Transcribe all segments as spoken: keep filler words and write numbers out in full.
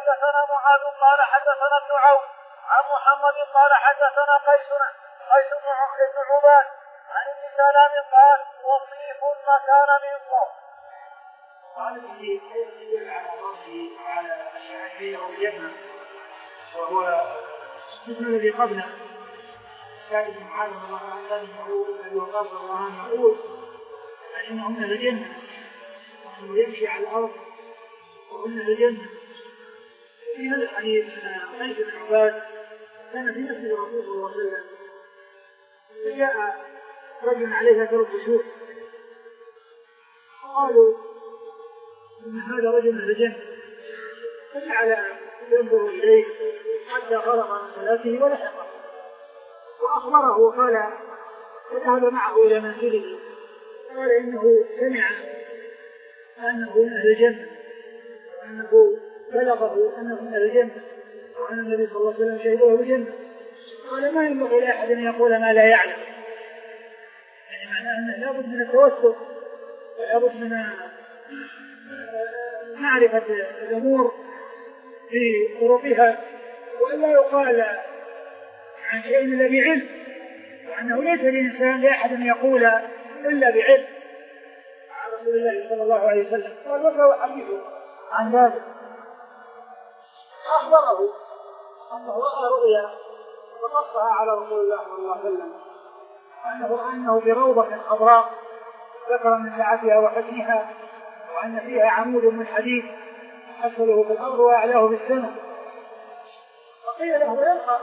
حدثنا معاذ قال حدثنا ابن عون عن محمد قال حدثنا قيس قيس بن عباد عن ابن سلام قال وصيف مكان من صوت. قال الحديث يدل على ربه وعلى الشهادة والجنة، وهو مثل الذي قبله كان ابن معاذ الله عنه يقول الذي وقال الله يقول فإنهم أهل الجنة وأنه يمشي على الأرض وهم أهل الجنة. في هذا الحديث قيس بن عباد كان في مسجد الرسول صلى الله عليه وسلم، فجاء رجل عليه أثر الخشوع قالوا إن هذا رجل من الجنة، فجعل ينظر إليه حتى فرغ من صلاته ولحقه وأخبره وقال فذهب معه إلى منزله قال إنه سمع أنه من أهل الجنة وأنه بلغه أنه من أهل الجنة وأن النبي صلى الله عليه وسلم شهده بالجنة. قال ما ينبغي لأحد أن يقول ما لا يعلم، يعني معناه أنه لابد من التوسط ولابد من معرفة الأمور في طرقها، وإلا يقال عن شيء إلا بعلم، وأنه ليس للإنسان لأحد أن يقول إلا بعلم عن رسول الله صلى الله عليه وسلم. قال وقع حديثه عن ذلك أخبره أنه رأى رؤيا فقصها على رسول الله صلى الله عليه وسلم أنه أنه بروضة خضراء ذكر من سعتها وحسنها وأن فيها عمود من حديد أسفله في الأرض وأعلاه بالسماء. فقيل له يلقى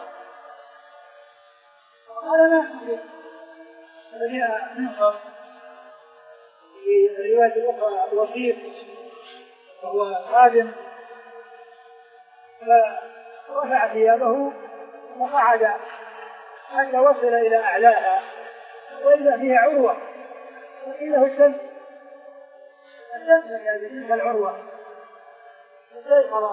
قال ما فجاء منصر في الرواية الأخرى الوصيف وهو خادم فرفع ثيابه وقعد حتى وصل إلى أعلاها وإذا فيها عروة وقيل له الشمس الشمس هذه تلك العروة فاستيقظ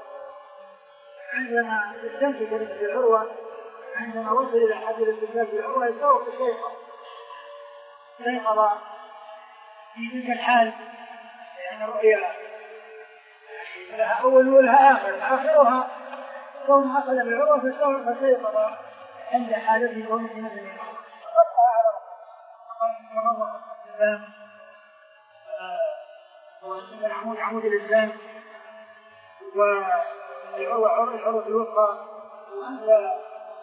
عندما الشمس كانت في العروة عندما وصل إلى حد الاستيقاظ في العروة يستوقف الشيطان استيقظ في تلك الحال لأن الرؤيا لها أول ولها آخر آخرها كون أخذ بالعروة فاستيقظ عند حالته كون في مثل الإسلام والعمود عمود الإسلام والعروة عروة الوسطى وأنت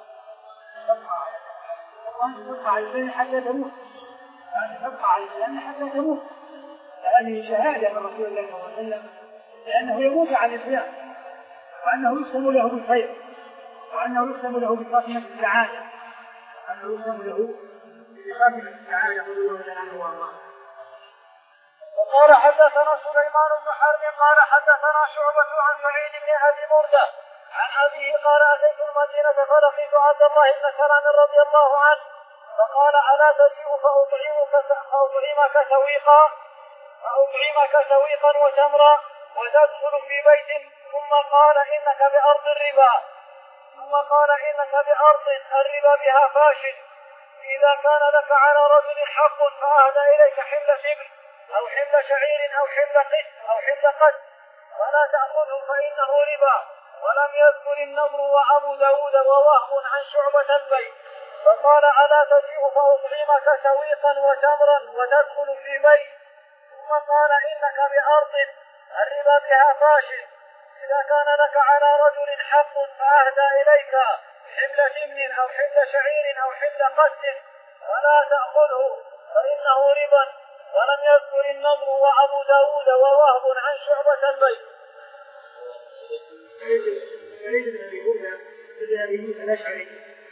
تبقى على الإسلام حتى تموت وأنت تبقى على الإسلام حتى تموت. هذه شهادة من رسول الله صلى الله عليه وسلم لأنه يموت على الإسلام وأنه يسلم له بالخير وأنه يسلم له بخاتمة السعادة وأنه يسلم له بخاتمة السعادة قل الله تعالى والله. وقال حدثنا سليمان بن حرب قال حدثنا شعبة عن سعيد بن أبي بردة عن أبيه قال أتيت المدينة فلقيت عبد الله بن سلام رضي الله عنه فقال ألا تجيء فأطعمك فأطعمك سويقا فأطعمك سويقا وتمرا وتدخل في بيت ثم قال إنك بأرض الربا ثم قال إنك بأرض الربا بها فاشل إذا كان لك على رجل حق فأهدى إليك حمل شبر أو حمل شعير أو حمل قس أو حمل قد ولا تأخذه فإنه ربا. ولم يذكر النضر وأبو داود ووهب عن شعبة البيت فقال ألا تجيء فأطعمك سويقا وتمرا وتدخل في بيت ثم قال إنك بأرض الربا بها فاشل إذا كان لك على رجل حق فأهدى إليك حمل جبن أو حمل شعير أو حمل قد ولا تأخذه فإنه ربا. ولم يذكر النضر وأبو داود ووهب عن شعبة البيت. سعيد بن أبي بردة بن أبي موسى الأشعري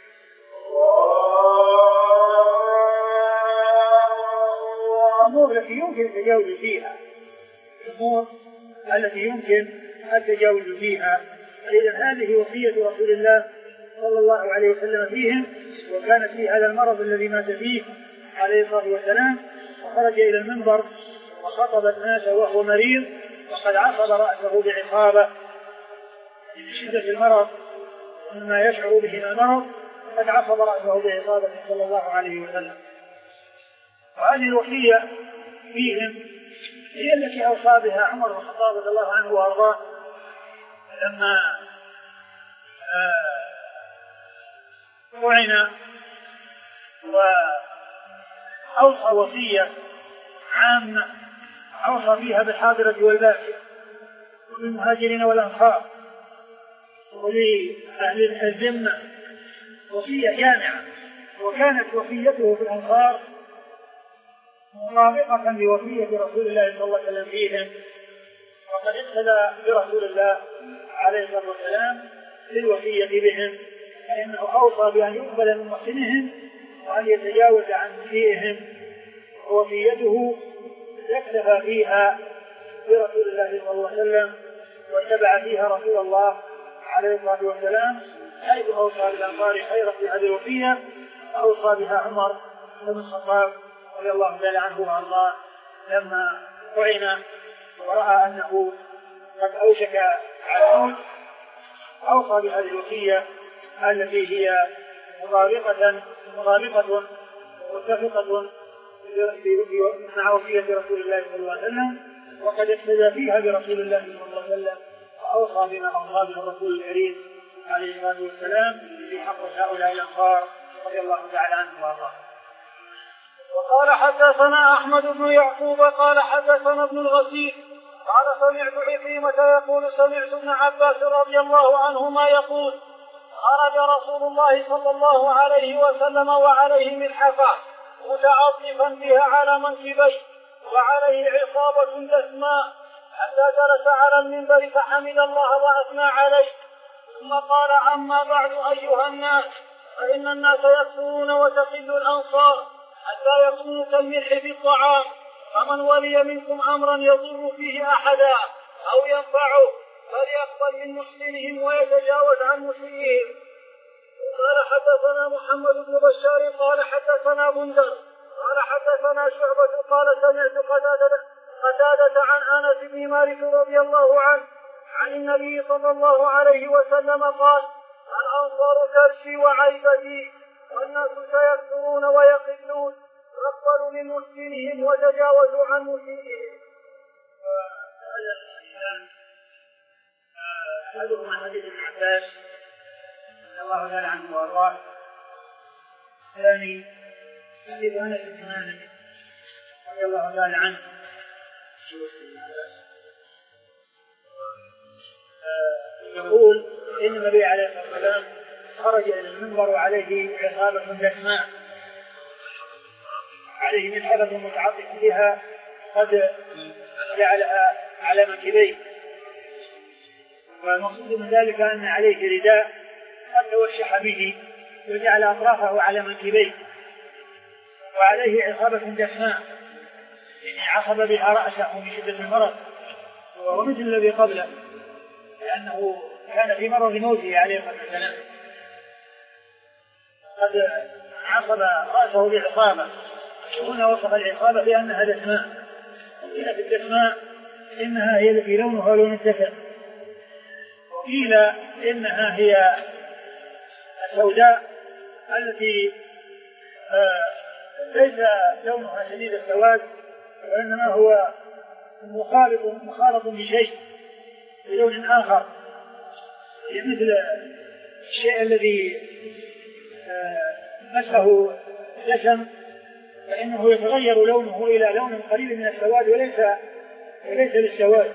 الأمور التي يمكن التجاوز فيها الأمور التي يمكن التجاوز فيها فإذا هذه وصية رسول الله صلى الله عليه وسلم فيهم وكانت في هذا المرض الذي مات فيه عليه الصلاة والسلام وخرج إلى المنبر وخطب الناس وهو مريض وقد عصب رأسه بعصابة من شدة المرض مما يشعر به من المرض قد عصب رأسه بعصابة صلى الله عليه وسلم. وهذه الوصية فيهم هي التي أوصى بها عمر بن الخطاب رضي الله عنه وأرضاه لما طعن وأوصى وصية عامة أوصى فيها بالحاضرة والبادية وبالمهاجرين والأنصار ولأهل الذمة وصية جامعة، وكانت وصيته في الأنصار مطابقة لوصية رسول الله صلى الله عليه وسلم فيهم، وقد اقتدى برسول الله عليه الصلاة والسلام في الوصية بهم، فإنه أوصى بأن يقبل من محسنهم وأن يتجاوز عن مسيئهم، ووصيته يكتفى فيها برسول الله صلى الله عليه وسلم واتبع فيها رسول الله عليه الصلاة والسلام، حيث أوصى بالأنصار خيرا في هذه الوصية أوصى بها عمر بن الخطاب رضي الله تعالى عنه وأرضاه لما طعن ورأى أنه قد أوشك على الموت، أوصى بهذه الوصية التي هي مطابقة مطابقة متفقة مع وصية رسول الله صلى الله عليه وسلم، وقد اقتدى فيها برسول الله صلى الله عليه وسلم وأوصى بما أوصى به الرسول الكريم عليه الصلاة والسلام في حق هؤلاء الأنصار رضي الله تعالى عنهم وأرضاهم. وقال حدثنا أحمد بن يعقوب قال حدثنا ابن الغسيل قال سمعت عكرمة يقول سمعت ابن عباس رضي الله عنهما يقول خرج رسول الله صلى الله عليه وسلم وعليه ملحفة متعطفا بها على منكبيه وعليه عصابة دسماء حتى جلس على المنبر فحمد الله وأثنى عليه، ثم قال أما بعد أيها الناس فإن الناس يكثرون وتقل الأنصار حتى يكونوا كالملح في الطعام، فمن ولي منكم أمرا يضر فيه أحدا أو ينفعه فليقبل من محسنهم ويتجاوز عن مسيئهم. قال حدثنا محمد بن بشار قال حدثنا بندر قال حدثنا شعبة قال سمعت قتادة قتادة عن أنس بن مالك رضي الله عنه عن النبي صلى الله عليه وسلم قال الأنصار كرشي وعيبتي والناس سيكثرون ويقلون فاقبلوا من مسكنهم وتجاوزوا عن مسيئهم. أحدهم عن حديث ابن عباس رضي الله تعالى عنه وأرضاه، الثاني حديث أنس بن مالك رضي الله تعالى عنه يقول إن النبي عليه الصلاة والسلام خرج إلى المنبر وعليه عصابة دسماء عليه ملحفة متعطف بها قد جعلها على منكبيه، والمقصود من ذلك أن عليه رداء قد توشح به وجعل أطرافه على منكبيه، وعليه عصابة دسماء يعني عصب بها رأسه من شدة المرض، وهو مثل الذي قبله لأنه كان في مرض موته عليه الصلاة والسلام قد عصب رأسه بعصابة. هنا وصف العصابة بأنها دسماء، وقيل في الدسماء إنها هي التي لونها لون الدسم، وقيل إنها هي السوداء التي آه ليس لونها شديد السواد وإنما هو مخالط مخالط بشيء بلون آخر، مثل الشيء الذي آه مسه دسم فإنه يتغير لونه إلى لون قريب من السواد وليس وليس للسواد.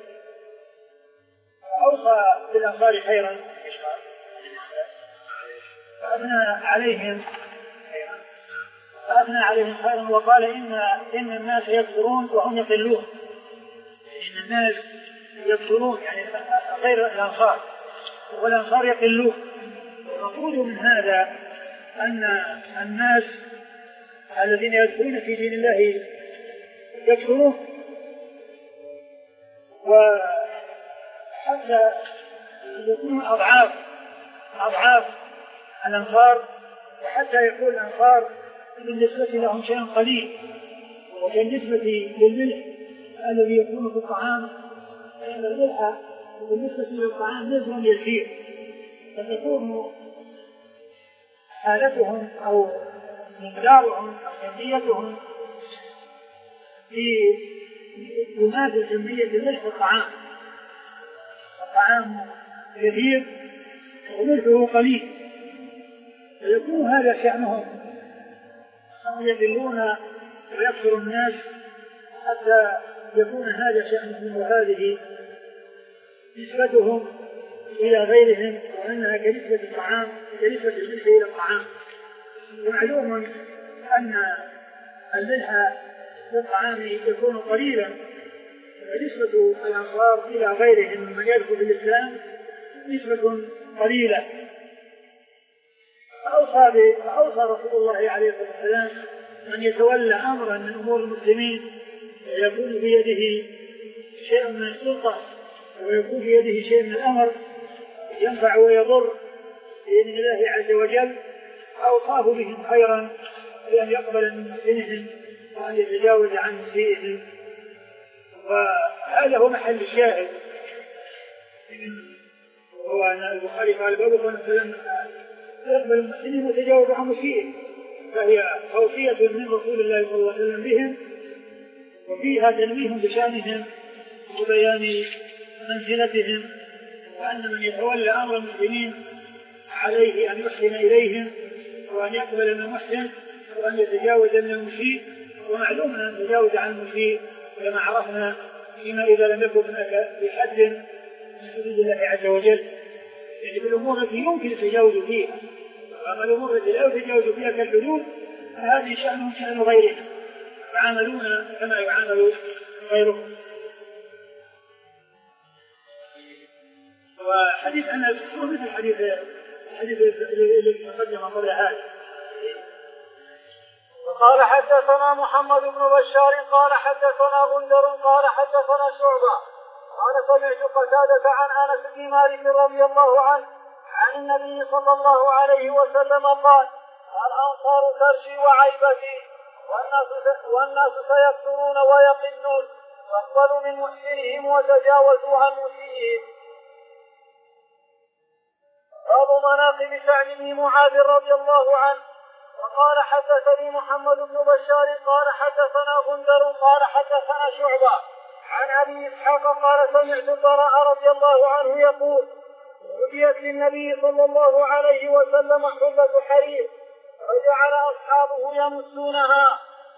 أوصى بالأنصار خيرا فأثنى عليهم فأثنى عليهم خيرا وقال إن إن الناس يكثرون وهم يقلون، إن الناس يكثرون يعني غير الأنصار والأنصار يقلون. المفروض من هذا أن الناس الذين يدخلون في دين الله يكثرون، وحتى يكونوا أضعاف أضعاف الأنصار، وحتى يكون الأنصار بالنسبة لهم شيء قليل، وبالنسبة للملح الذي يكون في الطعام فإن الملح بالنسبة للطعام نسبة يسير، فتكون حالتهم أو مقدارهم أو كميتهم في يماثل كمية الملح في الطعام، طعام كثير وملحه قليل، فيكون هذا شأنهم، أن يذلون ويكثر الناس حتى يكون هذا شأنهم وهذه نسبتهم إلى غيرهم، وأنها كنسبة الطعام كنسبة الملح إلى الطعام. ومعلوم أن الملح في الطعام يكون قليلا، ونسبة الأنصار إلى غيرهم من يدخل في الإسلام نسبة قليلة. فأوصى فأوصى رسول الله عليه الصلاة والسلام من يتولى أمرا من أمور المسلمين ويكون بيده شيء من السلطة ويكون بيده شيء من الأمر ينفع ويضر بإذن الله عز وجل، أوصاه بهم خيرا بأن يقبل من محسنهم وأن يتجاوز عن مسيئهم. وهذا هو محل الشاهد، هو أن البخاري قال باب صلى الله عليه وسلم يقبل المحسنين ويتجاوز عن مسيئهم، فهي توصية من رسول الله صلى الله عليه وسلم بهم، وفيها تنويه بشأنهم وبيان منزلتهم، وأن من يتولى أمر المسلمين عليه أن يحسن إليهم وأن يقبل من المحسن وأن يتجاوز من المسيء. ومعلوم أن يتجاوز عن المسيء كما عرفنا فيما إذا لم يكن بحد من حدود الله عز وجل، يعني بالأمور التي يمكن التجاوز فيها. وأما الأمور التي لا يتجاوز فيها كالحدود فهذه شأنهم شأن غيرهم، يعاملون كما يعامل غيرهم. وحديث أنس هو مثل حديث الحديث الذي تقدم قبل هذا. وقال حدثنا محمد بن بشار قال حدثنا غندر قال حدثنا شعبة قال سمعت قتادة عن أنس بن مالك رضي الله عنه عن النبي صلى الله عليه وسلم قال: الأنصار ترشي وعيبتي والناس, والناس سيكثرون ويقلون، فاقبلوا من محسنهم وتجاوزوا عن مسيئهم. باب مناقب سعد بن معاذ رضي الله عنه. وقال حدثني محمد بن بشار قال حدثنا غندر قال حدثنا شعبة عن أبي إسحاق قال سمعت البراء رضي الله عنه يقول: هديت للنبي صلى الله عليه وسلم حلة حرير وجعل أصحابه يمسونها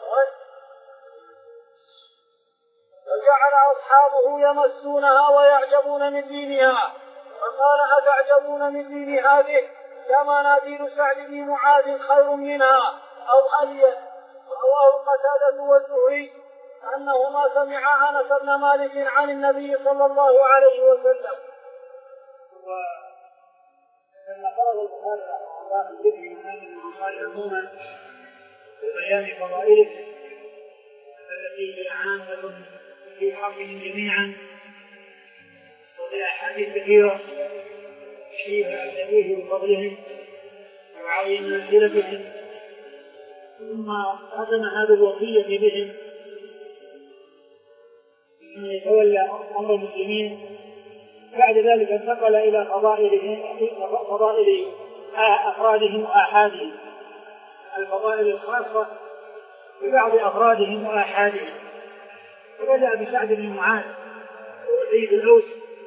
وجعل أصحابه يمسونها ويعجبون من دينها، فقال: أتعجبون من دين هذه؟ كما ناديل سعد بن معاذ خير منها أو أليس. رواه قتادة والزهري أنهما سمع أنس بن مالك عن النبي صلى الله عليه وسلم. لما قرأ البخاري رحمه الله في ذكر محمد بن البخاري عموما وبيان فضائله التي هي عامة في حقهم جميعا، وفي أحاديث كثيرة فيها التنويه بفضلهم وعظيم منزلتهم، ثم ختم هذه الوصية بهم من يتولى أمر المسلمين. بعد ذلك انتقل إلى فضائل أفرادهم وآحادهم، الفضائل الخاصة ببعض أفرادهم وآحادهم. فبدأ بسعد بن معاذ سيد الأوس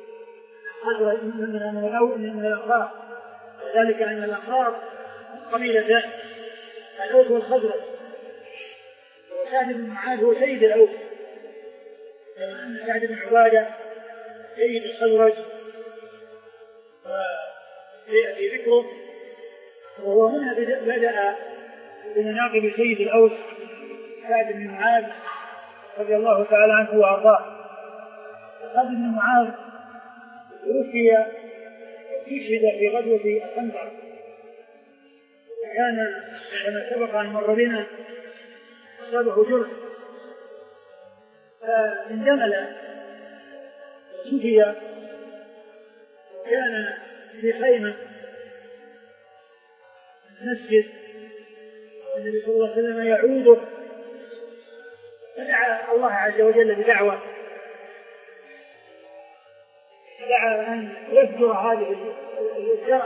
من الأنصار، وذلك أن الأنصار قبيلتان الأوس والخزرج، وسعد بن معاذ هو سيد الأوس، كما أن سعد بن عبادة سيد الخزرج ويأتي ذكره. وهو هنا بدأ بمناقب سيد الأوس سعد بن معاذ رضي الله تعالى عنه وأرضاه. سعد بن معاذ توفي استشهد في غزوة الخندق، كان كما سبق أن مر بنا أصابه جرح فاندمل وشفي، كان في خيمة المسجد والنبي صلى الله عليه وسلم يعوده، فدعا الله عز وجل بدعوة، دعا أن يفجر هذه الجرح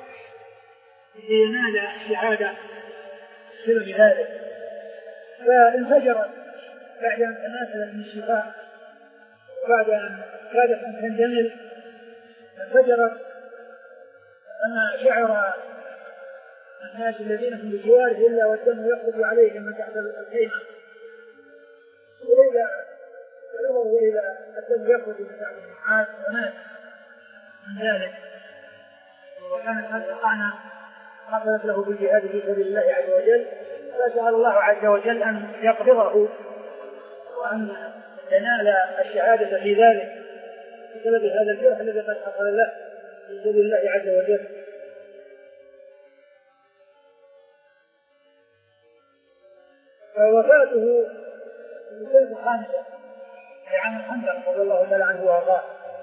لينال السعادة بسبب ذلك، فانفجرت بعد أن تماثلت من الشفاء، بعد أن كادت أن تندمل انفجرت أما شعر الناس الذين هم بجواره إلا والدم يخرج عليهم من تحت الخيمة، وإذا فلوه إلى الدم يخرج من تحت المعاد ومات من ذلك، وكانت هذه الطعنة حصلت له بالجهاد في سبيل الله عز وجل، فسأل الله عز وجل أن يقبضه وأن ينال الشهادة في ذلك بسبب هذا الجرح الذي قد حصل له في سبيل الله عز وجل. فوفاته في سنة الخامسة في عام الخندق رضي الله تعالى عنه وارضاه.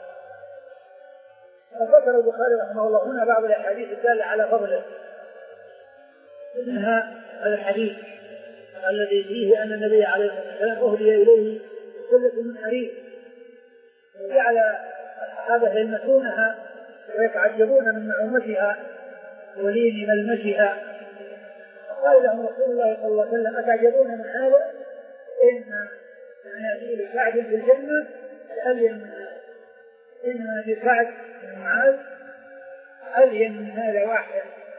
فذكر البخاري رحمه الله هنا بعض الاحاديث الدالة على فضله، منها هذا الحديث الذي فيه أن النبي عليه الصلاة والسلام أهدي إليه سلة من حرير، وجعل الصحابة يلمسونها ويتعجبون من نعومتها ولين ملمسها، قال لهم رسول الله صلى الله عليه وسلم أتعجبون من هذا؟ إن يأتي لسعد في الجنة ألين من هذا، إن لسعد بن معاذ ألين من هذا واحد.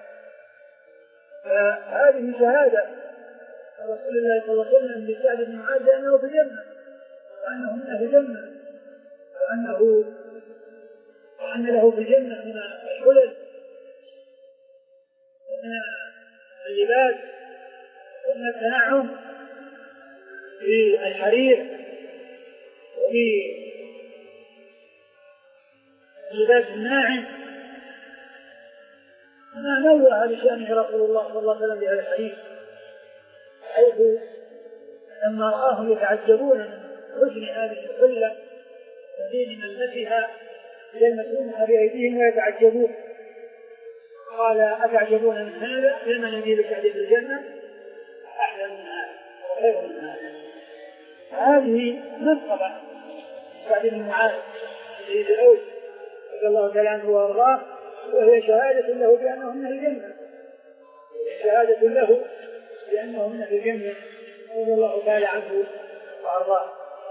فهذه شهادة رسول الله صلى الله عليه وسلم لسعد بن معاذ بأنه في الجنة وأنه منه في الجنة وأنه وأن له في الجنة من الحلل ومن اللباس ومن التنعم في الحرير وفي اللباس الناعم، ما نوه لشأنه رسول الله صلى الله عليه وسلم بهذا الحديث، حيث لما رآهم يتعجبون من حسن هذه الحلة ودين ملمسها يلمسونها بأيديهم ويتعجبون، قال أتعجبون من هذا؟ لما نبي لسعد في الجنة أحلى من هذا وخير من هذا. هذه منقبة سعد بن معاذ سيد الأوس رضي الله تعالى عنه وارضاه، وهي شهادة له بأنه من الجنة، شهادة له بأنه من الجنة رضي الله تعالى عنه وارضاه.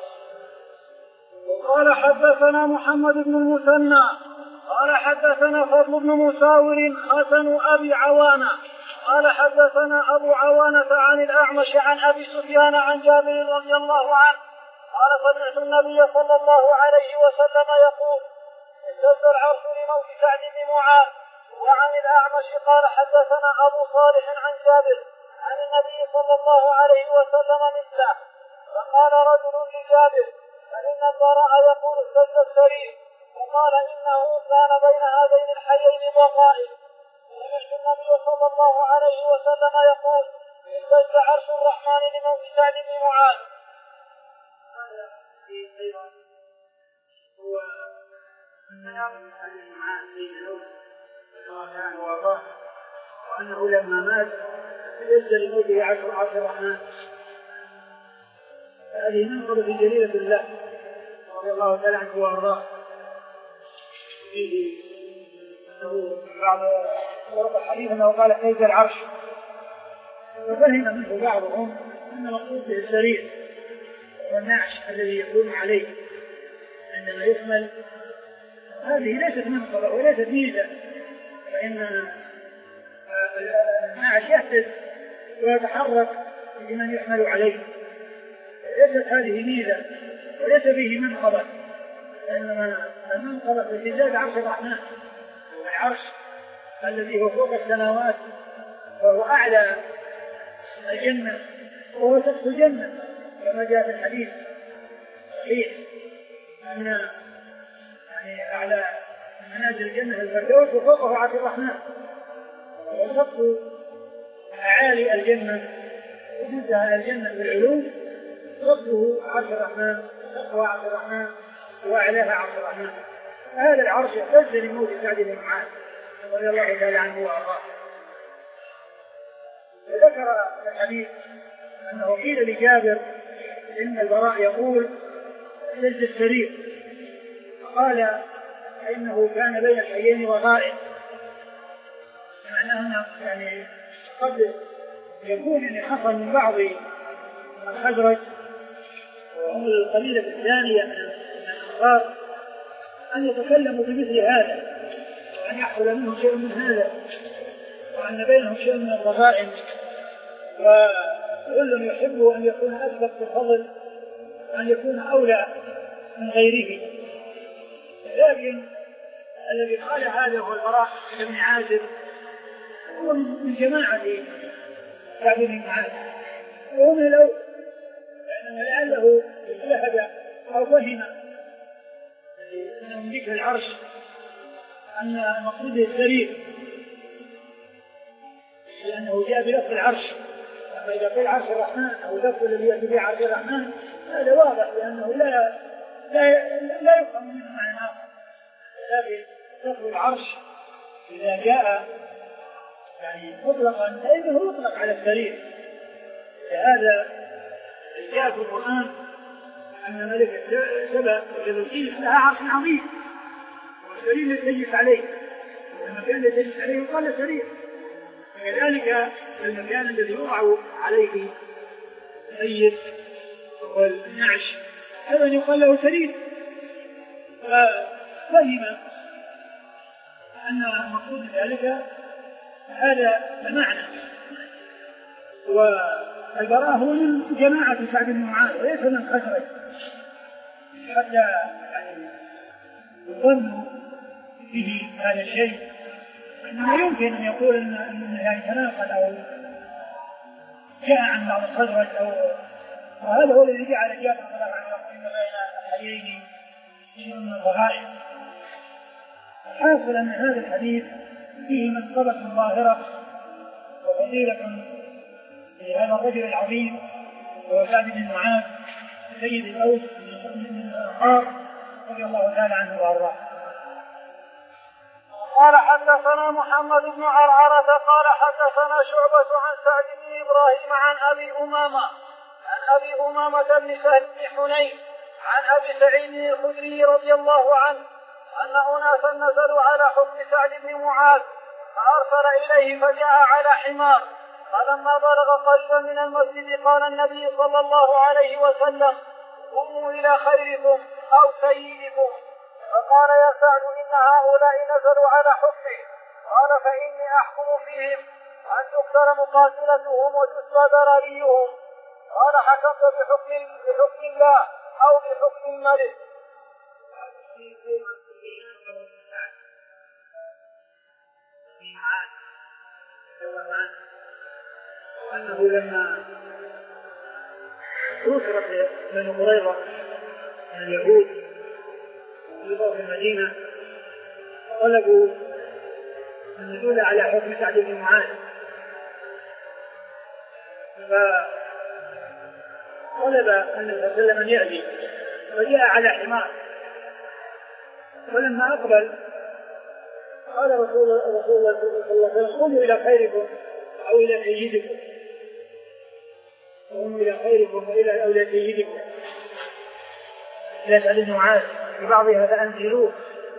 وقال حدثنا محمد بن المثنى قال حدثنا فضل بن مساور حسن أبي عوانة قال حدثنا أبو عوانة عن الأعمش عن أبي سفيان عن جابر رضي الله عنه قال سمعت النبي صلى الله عليه وسلم يقول اهتز العرش لموت سعد بن معاذ. وعن الأعمش قال حدثنا أبو صالح عن جابر عن النبي صلى الله عليه وسلم مثله. فقال رجل لجابر فإن البراء يقول اهتز السرير، وقال إنه كان بين هذين الحيين ضغائن. سمعت النبي صلى الله عليه وسلم يقول اهتز عرش الرحمن لموت سعد بن معاذ. هذا في أيضا هو أن يعلم أن معاذ بن عوف الله عنه وارضاه، وأنه لما مات اهتز لموته عرش الرحمن. هذه منقبة جليلة الله رضي الله تعالى عنه وارضاه. فيه أنه بعض ورد الحديث أنه قال اهتز العرش، ففهم منه بعضهم أن مقصود به السرير والنعش الذي يكون عليه عندما يحمل. هذه ليست منقبة وليست ميزة، فإن النعش يهتز ويتحرك لمن يحمل عليه، ليست هذه ميزة وليس فيه منقبة، إنما المنقبة في اهتزاز عرش الرحمن، العرش الذي هو فوق السماوات وهو أعلى الجنة وهو سقف الجنة، كما جاء في الحديث صحيح أن يعني أعلى منازل الجنة الفردوس وفوقه عرش الرحمن، وسقف أعالي الجنة ومنتهى الجنة بالعلوم سقفه عرش الرحمن، سقف عرش الرحمن وأعلاها عرش الرحمن. هذا العرش اهتز لموت سعد بن معاذ رضي الله تعالى عنه وارضاه. وذكر الحديث أنه قيل لجابر إن البراء يقول اهتز السرير، قال إنه كان بين الحيين وغائب، معناه أنه يعني قد يكون أن حصل من بعض الخزرج وهم القبيلة الثانية من الأنصار أن يتكلموا بمثل هذا وأن يحصل منهم شيء من هذا وأن بينهم شيء من الرذائل، وكل يحب أن يكون أسبق في الفضل وأن يكون أولى من غيره. لكن الذي قال هذا هو البراء بن عازب، هو من جماعة كعب بن معاذ، وهو من الأول لأنه لعله اجتهد أو فهم من ذكر العرش أن مقصوده السرير، لأنه جاء بلفظ العرش. أما إذا قيل عرش الرحمن أو لفظ الذي يأتي به عرش الرحمن هذا واضح، لأنه لا لا لا يفهم منه معنى آخر. لكن لفظ العرش إذا جاء يعني مطلقا فإنه يطلق على السرير. لهذا جاء في القرآن أن ملك سبأ وبلقيس لها عرش عظيم والسرير يجلس عليه، والمكان الذي يجلس عليه يقال سرير. كذلك المكان الذي يوضع عليه السيد والنعش هذا يقال له سرير. ففهم أن مقصود ذلك هذا المعنى. والبراء هو من جماعة كعب بن معاذ وليس من خزرج، حتى يعني يظن به هذا الشيء إنه يمكن أن يقول إن يعني تناقل أو جاء عن بعض الخزرج أو وهذا هو الذي جعل جابر رضي الله عنه بين الحديثين من الضغائن. حاصل أن هذا الحديث فيه منقبة ظاهرة وفضيلة لهذا الرجل العظيم وهو كعب بن معاذ سيد الأوس من الأنصار رضي الله تعالى عنه وأرضاه. قال حدثنا محمد بن عرعرة قال حدثنا شعبة عن سعد بن إبراهيم عن أبي أمامة عن أبي أمامة بن سهل بن حنين عن أبي سعيد الخدري رضي الله عنه أن أناسا نزلوا على حكم سعد بن معاذ فأرسل إليه فجاء على حمار، فلما بلغ قريبا من المسجد قال النبي صلى الله عليه وسلم قوموا إلى خيركم أو سيدكم، فقال يا سعد إن هؤلاء نزلوا على حكمي، قال فإني أحكم فيهم أن تقتل مقاتلتهم وتسلى ذراريهم، قال حكمت بحكم, بحكم الله أو بحكم الملك. أنه لما نصرت بنو قريظة من اليهود في ظهر المدينة طلبوا النزول على حكم سعد بن معاذ، فطلب النبي صلى الله عليه وسلم أن يأتي وجاء على حمار، ولما أقبل قال رسول الله صلى الله عليه وسلم قوموا إلى خيركم أو إلى سيدكم، قوموا إلى خيركم وإلى أولى سيدكم. لا سعد بن معاذ في بعضها فأنزلوه.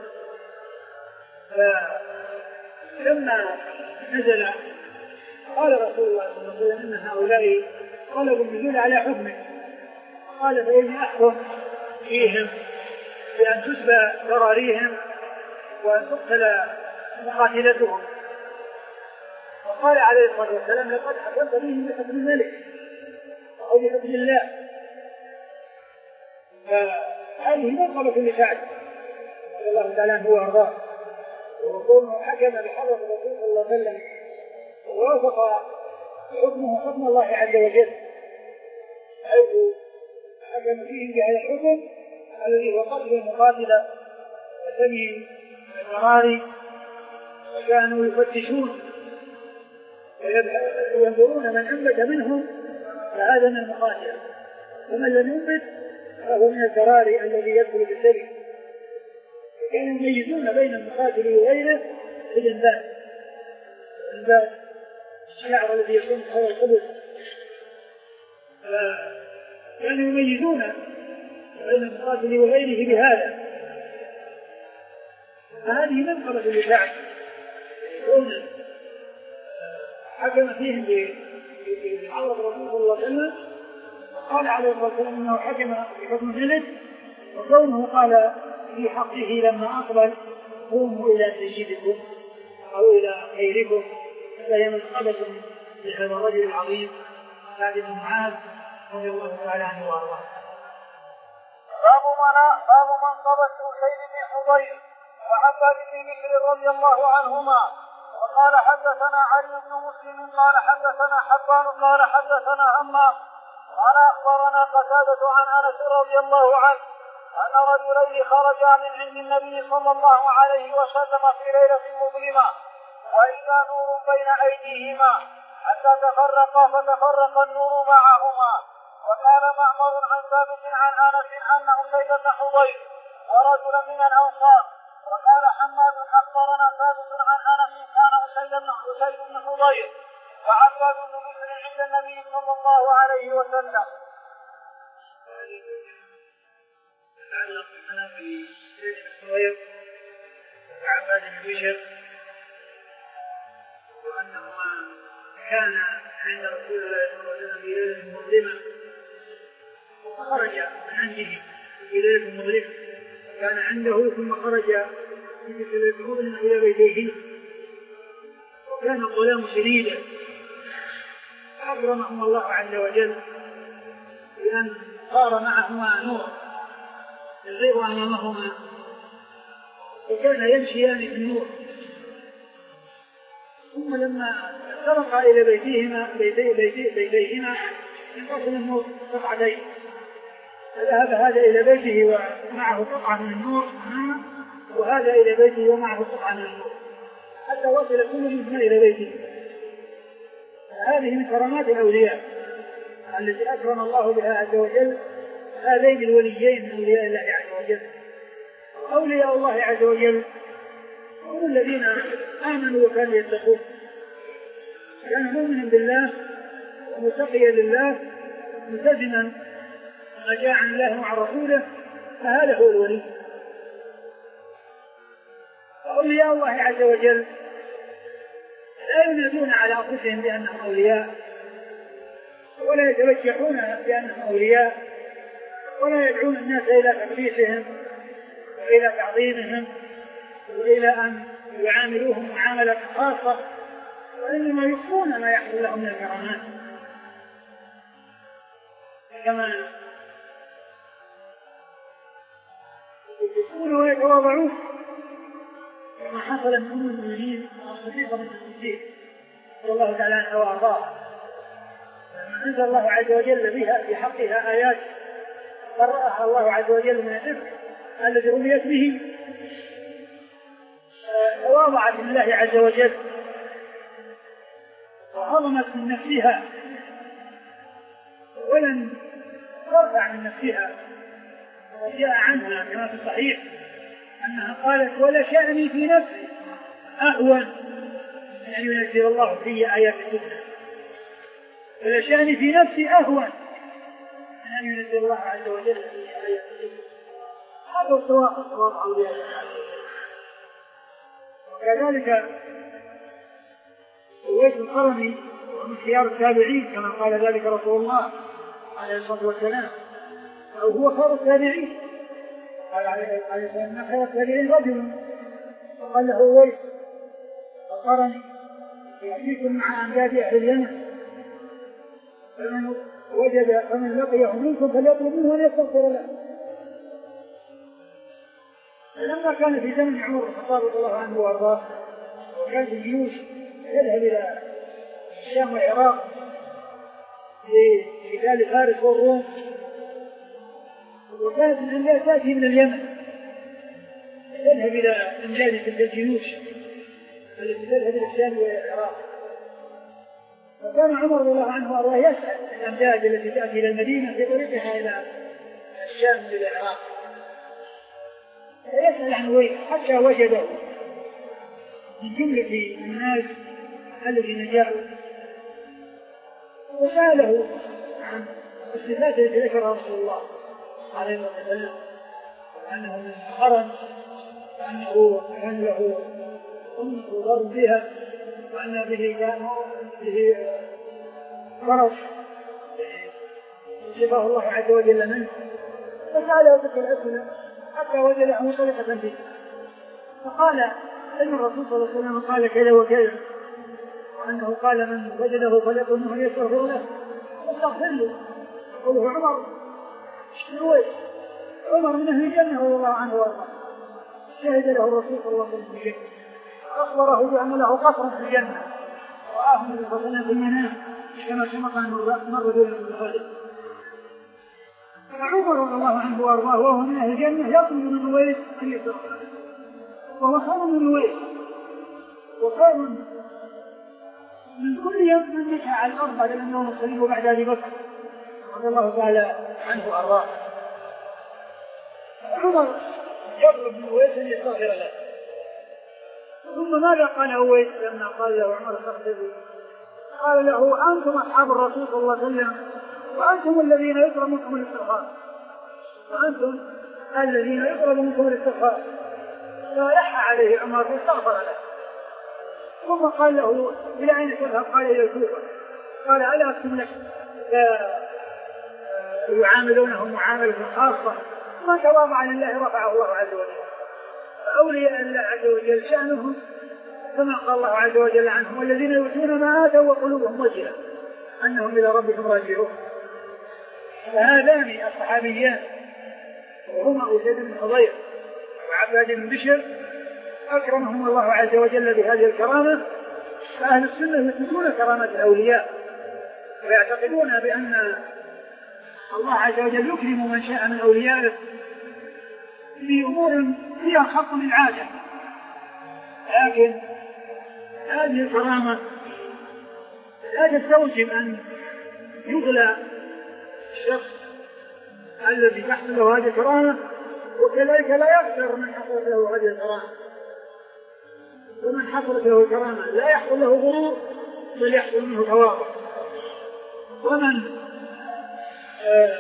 فلما نزل قال رسول الله صلى الله عليه وسلم إن هؤلاء طلبوا النزول على حكمه، قال فإني أحكم فيهم بأن تسبى ذراريهم وأن تقتل مقاتلتهم. وقال عليه الصلاة والسلام لقد حكمت بهم بحكم الملك أو بحكم الله. فهذه مرقبة لسعد رضي الله تعالى عنه وأرضاه، وكونه حكم بحضرة الرسول صلى الله عليه وسلم ووافق حكمه حكم الله عز وجل، حيث حكم فيه بهذا الحكم الذي هو قتل المقاتلة وسمي الذراري، وكانوا يفتشون وينظرون من أنبت منهم فهذا من المقاتلة، ومن لم ينبت فهو من الذراري الذي يدخل بالسبي. كانوا يميزون بين المقاتل وغيره في الإنبات، الإنبات الشعر الذي يكون حول القبر، كانوا يميزون بين المقاتل وغيره بهذا. فهذه منقبة لسعد كون حكم فيهم بعرض رسول الله صلى الله عليه وسلم، قال عليه الصلاة والسلام انه حكم بحكم الملك وكونه قال في حقه لما أقبل قوموا إلى سيدكم أو إلى خيركم، فهي مسألة لهذا الرجل العظيم سعد بن معاذ رضي الله تعالى عنه وارضاه. باب باب منقبة أسيد بن حضير وعباد بن بشر رضي الله عنهما. وقال حدثنا علي بن مسلم قال حدثنا حبان قال حدثنا همام قال أخبرنا قتادة عن أنس رضي الله عنه أن رجلين خرجا من عند النبي صلى الله عليه وسلم في ليلة مظلمة وإذا نور بين أيديهما حتى تفرقا فتفرق النور معهما. وقال معمر عن ثابت عن أنس أن أسيد بن حضير ورجلا من الأنصار. وقال حماد أخبرنا ثابت عن أنس كان أسيد بن حضير وعباد بن بشر عند النبي صلى الله عليه وسلم. تعلقنا في سيد حضير وعباد بن بشر وأنهما كان عند رسول الله صلى الله عليه وسلم في ليلة مظلمة وخرج من عنده في ليلة مظلمة كان عنده ثم خرج في ليلة مظلمة إلى بيته وكان الظلام شديدا فأكرمهم الله عز وجل بأن صار معهما نور يغيب أمامهما وكان يمشيان في النور. ثم لما سبق إلى بيتهما بيتي بيتي بيتيهما انقسم النور قطعتين فذهب هذا إلى بيته ومعه قطعة من النور وهذا إلى بيته ومعه قطعة من النور حتى وصل كل منهما إلى بيته. هذه من كرامات الأولياء التي أكرم الله بها عز وجل هذين الوليين من أولياء الله عز وجل. أولياء الله عز وجل هم الذين آمنوا وكانوا يتقون كان مؤمنا بالله ومتقيا لله ملتزما ما جاء عن الله وعن رسوله فهذا هو الولي. أولياء الله عز وجل لا ينادون على أنفسهم بأنهم أولياء ولا يتبجحون بأنهم أولياء ولا يدعون الناس إلى تقديسهم وإلى تعظيمهم وإلى أن يعاملوهم معاملة خاصة وإنما يخفون ما يحصل لهم من الكرامات كما يقولون ويتواضعون كما حصل من أم المؤمنين الصديقة بنت الصديق رضي الله تعالى عنها وأرضاها لما أنزل الله عز وجل بها في حقها آيات قرأها الله عز وجل من الإفك الذي رميت به تواضعت لله عز وجل وعظمت من نفسها ولم ترفع من نفسها. وجاء عنها كما في الصحيح أنها قالت ولا شأني في نفسي أهون من أن ينزل الله في آيات الكتاب ولا شأني في نفسي أهون من أن ينزل الله عز وجل في آيات الكتاب. هذا هو التواضع أولياء الله. وكذلك أويس القرني ومن خيار التابعين كما قال ذلك رسول الله عليه الصلاة والسلام أو هو خير التابعين قال عليه الصلاة والسلام خير التابعين رجل وقال له أويس القرني يأتيكم مع أمجاد أهل اليمن فمن وجد فمن لقيه منكم فليطلب منه أن يستغفر له. لما كان في زمن عمر الخطاب رضي الله عنه وارضاه وكانت الجيوش تذهب الى الشام والعراق لقتال فارس والروم وكانت الانبياء تاتي من اليمن تذهب الى امجاد تلك الجيوش التي تذهب الى الشام والعراق. وكان عمر رضي الله عنه وارضاه يسال الامجاد التي تاتي الى المدينه في طريقها الى الشام والعراق فيسأل عن وين حتى وجده من جملة الناس الذين جاءوا وسأله عن الصفات التي ذكرها رسول الله عليه الصلاة والسلام أنه من الحرم وأنه كان له أمة ضرب بها وأن به كان به فرس صفاه الله عز وجل منه فسأله تلك الأسئلة حتى وجده طريقة فيه، فقال إن الرسول صلى الله عليه وسلم قال كذا وكذا، وأنه قال من وجده فليقل منه يستغفر له واستغفر له. يقوله عمر شنويش عمر من أهل الجنة رضي الله عنه وارضاه، شهد له الرسول صلى الله عليه وسلم بشيء، أخبره بأن له قصرا في الجنة رآه من فضلنا في المنام كما سبق أن مر به البخاري. فعمر رضي الله عنه وارضاه وهو من أهل الجنة يطلب من نويس أن يستغفر له، وهو خير من نويس وخير من كل يوم من مشى على الأرض بعد الأمير المرسلين وبعد أبي بكر رضي الله تعالى عنه وأرضاه. عمر يطلب من نويس أن يستغفر له، ثم ماذا قال أويس لما قال له عمر استغفر لي؟ قال له أنتم أصحاب الرسول صلى الله عليه وسلم، وأنتم الذين يطلب منكم الاستغفار، وأنتم الذين يطلب منكم الاستغفار. فلح عليه عمر فاستغفر له، ثم قال له إلى أين تذهب؟ قال إلى الكوفة. قال ألا أكتب لك يعاملونه معاملة خاصة، ما تواضع لله رفعه الله عز وجل. فأولياء الله عز وجل شأنهم كما قال الله عز وجل عنهم والذين يؤتون ما آتوا وقلوبهم وجلة أنهم إلى ربهم راجعون. فهذان الصحابيان وهما أسيد بن حضير وعباد بن بشر أكرمهم الله عز وجل بهذه الكرامة. فأهل السنة يثبتون كرامة الأولياء ويعتقدون بأن الله عز وجل يكرم من شاء من أوليائه في أمور فيها خط من العادة، لكن هذه الكرامة لا تستوجب أن يغلى الشخص الذي تحصل له هذه الكرامة، وكذلك لا يغفر من حصلت له هذه الكرامة. ومن حصلت له الكرامة لا يحصل له غرور بل يحصل منه تواضع. ومن آه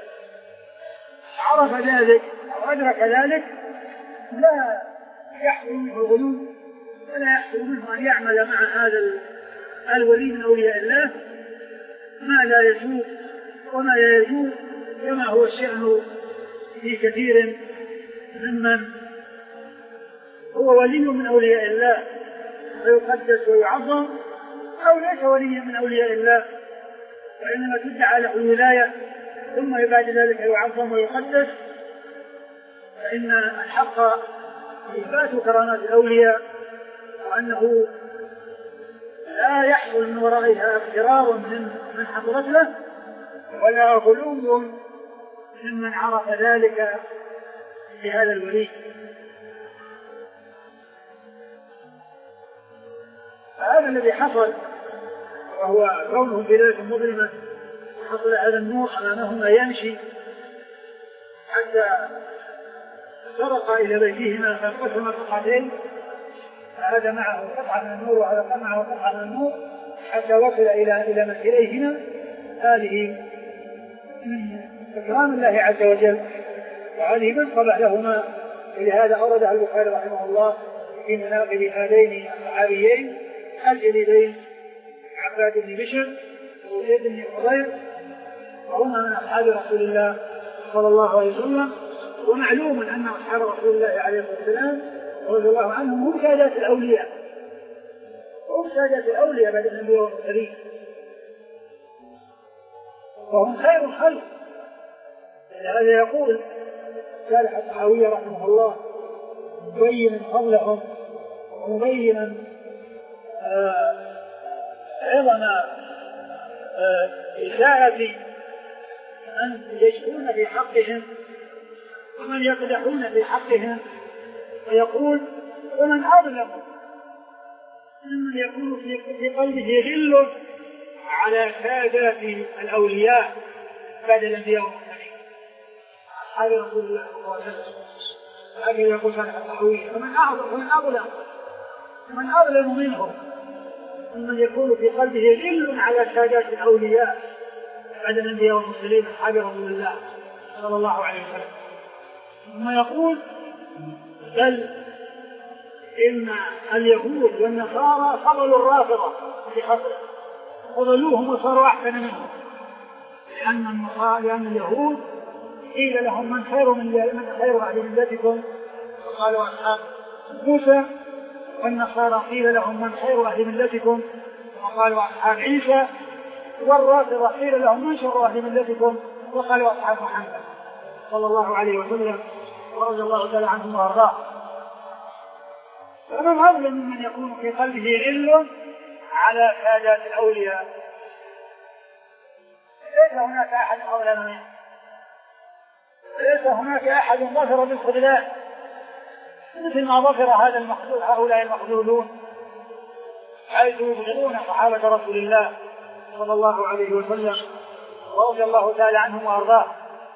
عرف ذلك أو أدرك ذلك لا يحصل منه الغلو ولا يحصل منه أن يعمل مع هذا الولي من أولياء الله ما لا يجوز وما لا يجوز، كما هو الشأن في كثير ممن هو ولي من أولياء الله ويقدس ويعظم، أو ليس وليا من أولياء الله وإنما تدعى له الولاية ثم بعد ذلك يعظم ويقدس. فإن الحق إثبات كرامات الأولياء وأنه لا يحصل من ورائها اغترار من من حضرت له ولا غلو ممن عرف ذلك بهذا الولي. فهذا الذي حصل وهو كونه في ليلة مظلمة حصل هذا النور أمامهما يمشي حتى سرق إلى بيتهما فانقسم قطعتين، فهذا معه قطعة من النور وهذا معه قطعة من النور حتى وصل إلى إلى منزليهما. هذه من إكرام الله عز وجل وهذه منقبة لهما، ولهذا أوردها البخاري رحمه الله في مناقب هذين الصحابيين الجليلين عباد بن بشر وزيد بن حضير، وهما من أصحاب رسول الله صلى الله عليه وسلم. ومعلوم أن أصحاب رسول الله عليه الصلاة والسلام رضي الله عنهم هم سادات الأولياء، هم سادات الأولياء بعد النبي والمرسلين، وهم خير الخلق. هذا يقول صالح الطحاوي رحمه الله مبينا فضلهم ومبينا عظم إساءة من يجدون في حقهم ومن يقدحون في حقهم، ويقول ومن أظلم ممن يكون في قلبه غل على سادات الأولياء بعد الأنبياء والمرسلين أصحاب رسول الله صلى الله عليه وسلم. هذا يقول صالح الطحاوي ومن أعظم ومن أظلم ومن أظلم منهم ممن يكون في قلبه غل على سادات الأولياء بعد الأنبياء والمرسلين أصحاب رسول الله صلى الله عليه وسلم. ثم يقول بل إن اليهود والنصارى فضلوا الرافضة بخطر فضلوهم وصاروا أحسن منهم، لأن النصارى لأن اليهود قيل لهم من خير من خير أهل ملتكم وقالوا أصحاب موسى، والنصارى قيل لهم من خير أهل ملتكم وقالوا أصحاب عيسى، والرافضة قيل لهم من شر أهل ملتكم وقالوا أصحاب محمد صلى الله عليه وسلم ورضي الله تعالى عنهم وأرضاه. فمن أظلم ممن يكون في قلبه غل على سادات الأولياء؟ ليس هناك أحد أظلم منه، ليس هناك أحد ظفر بالخذلان مثل ما ظفر هذا المخذول هؤلاء المخذولون حيث يبغضون صحابة رسول الله صلى الله عليه وسلم ورضي الله تعالى عنهم وأرضاه.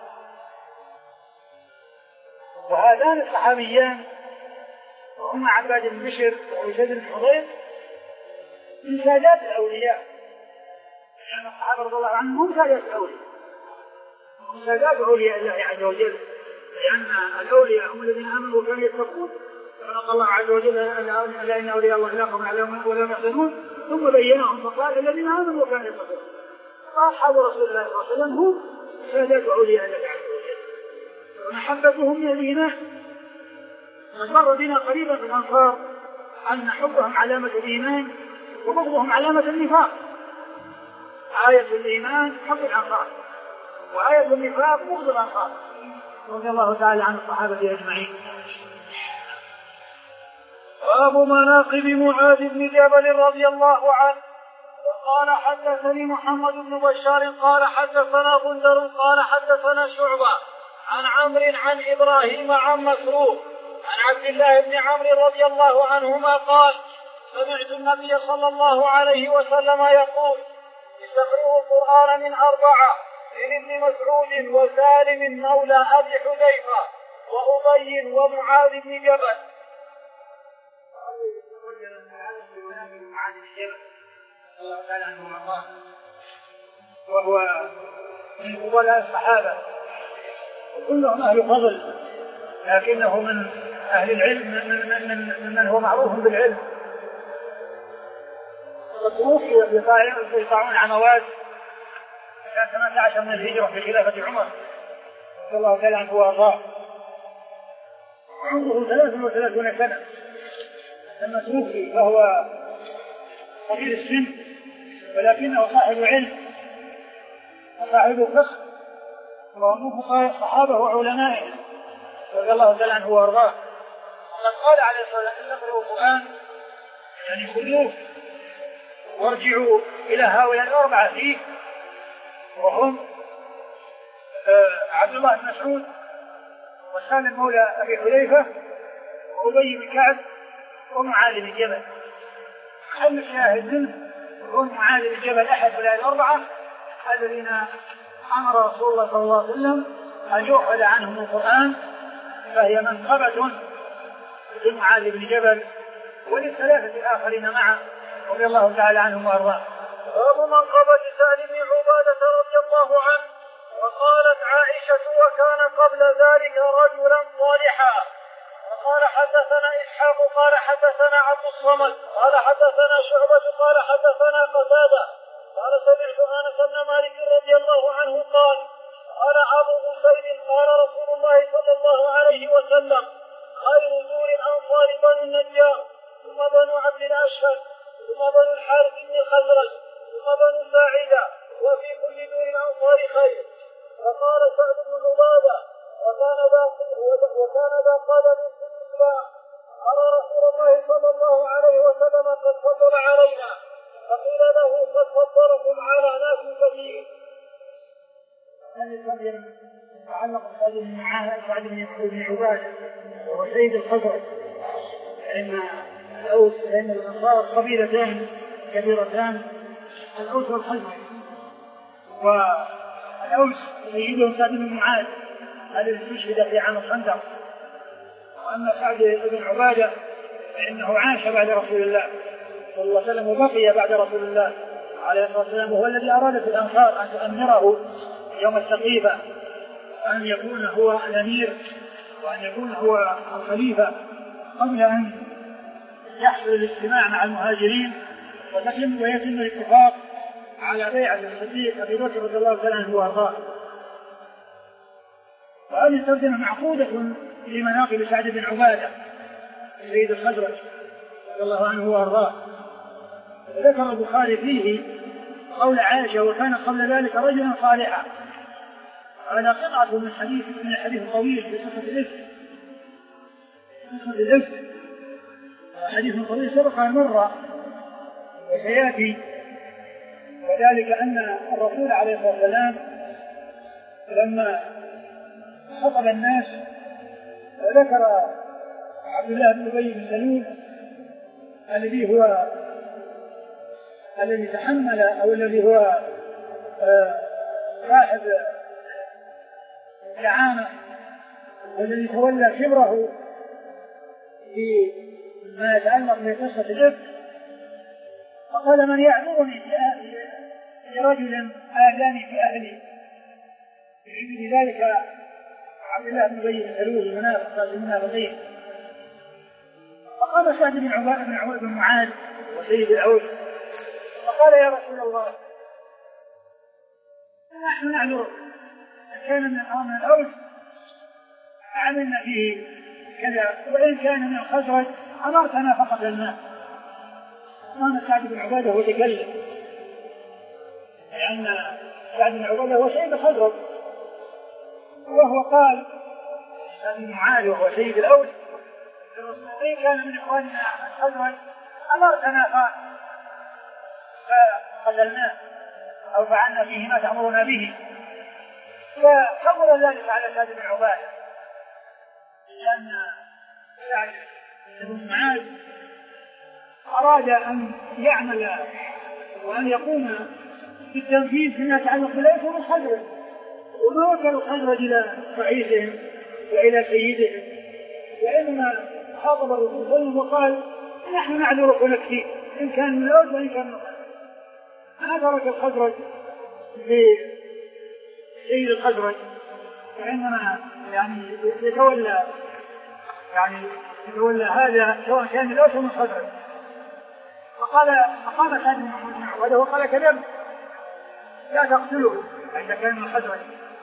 وهذان الصحابيان هم عباد بن بشر وأسيد بن حضير من سادات الأولياء، لأن الصحابة رضي الله عنهم هم سادات الأولياء، هم سادات أولياء الله عز وجل، لأن الأولياء هم الذين آمنوا وكانوا يتقون، فقال الله عز وجل ألا إن أولياء الله لا خوف عليهم ولا هم يحزنون، ثم بينهم فقال الذين آمنوا وكانوا يتقون. أصحاب رسول الله صلى الله عليه وسلم هم سادات أولياء الله عز وجل، ومحبتهم من الإيمان. مر بنا قريبا في الأنصار أن حبهم علامة الإيمان وبغضهم علامة النفاق. آية الإيمان حب الأنصار، وآية النفاق بغض الأنصار، رضي الله تعالى عن الصحابة أجمعين. باب مناقب معاذ بن جبل رضي الله عنه. وقال حدثني محمد بن بشار قال حدثنا غندر قال حدثنا شعبة عن عمرو عن إبراهيم عن مسروق عن عبد الله بن عمرو رضي الله عنهما قال سمعت النبي صلى الله عليه وسلم يقول استقرئوا القرآن من أربعة: من ابن مسعود وسالم مولى أبي حذيفة وأبي ومعاذ بن جبل. وهو من فضلاء الصحابة وكلهم أهل فضل، لكنه من أهل العلم من, من, من, من هو معروف بالعلم. وقد توفي في طاعون عمواس كان ثمانية عشر من الهجرة في خلافة عمر رضي الله تعالى عنه وأرضاه، عمره ثلاث وثلاثون سنة لما توفي، فهو صغير السن ولكنه صاحب علم وصاحب فقه ومن فقهاء الصحابة وعلمائهم رضي الله تعالى عنه وأرضاه. وقد قال عليه الصلاة والسلام اقرأوا القرآن يعني خذوه وارجعوا إلى هؤلاء الأربعة فيه، وهم عبد الله بن مسعود وسالم مولى أبي حذيفة وأبي بن كعب ومعاذ بن جبل. محل الشاهد منه هو معاذ بن جبل أحد هؤلاء الأربعة الذين أمر رسول الله صلى الله عليه وسلم أن يؤخذ عنهم القرآن، فهي منقبة لمعاذ بن جبل وللثلاثة الآخرين معه رضي الله تعالى عنهم وأرضاه. باب منقبة سالم بن عبادة رضي الله عنه. وقالت عائشة وكان قبل ذلك رجلا صالحا. وقال حدثنا إسحاق قال حدثنا عبد الصمد قال حدثنا شعبة قال حدثنا قتادة قال سمعت أنس بن مالك رضي الله عنه قال قال أبو بكير قال رسول الله صلى الله عليه وسلم خير دور الأنصار بنو النجار ثم بنو عبد الأشهر ثم بنو الحارث بن الخزرج ثم بنو ساعدة وفي كل دور الأنصار خير. فقال سعد بن عبادة وكان ذا وكان ذا قدم في الإسلام قال رسول الله صلى الله عليه وسلم قد فضل علينا، فقيل له قد فضلكم على ناس كثير. هذا الفضل يتعلق بسعد بن عبادة وهو سيد الخزرج، لأن الأوس لأن الأنصار قبيلتان كبيرتان، الأوس والخزرج، والأوس سيدهم سعد بن معاذ الذي استشهد في عام الخندق، وأما سعد بن عبادة فإنه عاش بعد رسول الله صلى الله عليه وسلم وبقي بعد رسول الله عليه الصلاة والسلام، وهو الذي أراد في الأنصار أن تؤمره يوم السقيفة، أن يكون هو الأمير وأن يكون هو الخليفة قبل أن يحصل الاجتماع مع المهاجرين ويتم ويتم الاتفاق على بيعة الصديق أبي بكر رضي الله تعالى عنه وأرضاه. وهذه الترجمة معقودة في مناقب سعد بن عبادة سيد الخزرج رضي الله عنه وارضاه. ذكر البخاري فيه قول عائشة وكان قبل ذلك رجلا صالحا. هذا قطعة من حديث من الحديث الطويل في قصة الإفك. قصة الإفك حديث طويل سبق أن مر وسيأتي، وذلك أن الرسول عليه الصلاة والسلام لما خطب الناس وذكر عبد الله بن أبي بن سلول الذي هو الذي تحمل أو الذي هو صاحب العامة والذي تولى كبره في ما يتعلق بقصة الإفك، فقال من يعذرني في رجل آذاني في أهلي، يريد بذلك عبد الله بن أبي بن سلول المنافق المنافقين. فقام سعد بن عبادة بن عوف بن معاذ وسيد العوف فقال يا رسول الله نحن نعذرك، إن كان من أمر الأوس عملنا فيه كذا، وإن كان من الخزرج أمرتنا فقط الماء. قام سعد بن عبادة وتكلم، لأن سعد بن عبادة هو سيد الخزرج، وهو قال سعد بن معاذ وهو سيد الأوس وإن كان من إخواننا الخزرج أمرتنا فقتلناه أو فعلنا فيه ما تأمرنا به. فحمل ذلك على سعد بن عبادة، لأن سعد بن معاذ أراد أن يعمل وأن يقوم بالتنفيذ فيما يتعلق بالأوس والخزرج، وما وكل الخزرج إلى رئيسهم وإلى سيدهم، وإنما خاطب الرسول صلى الله عليه وسلم وقال نحن نعذرك ونكفيك إن كان من الأوس وإن كان من الخزرج. أنا ترك الخزرج لسيد الخزرج، وإنما يعني يتولى يعني يتولى هذا سواء كان من الأوس ومن الخزرج. فقال فقام سعد بن عبادة وقال كذب لا تقتله إذا كان من الخزرج.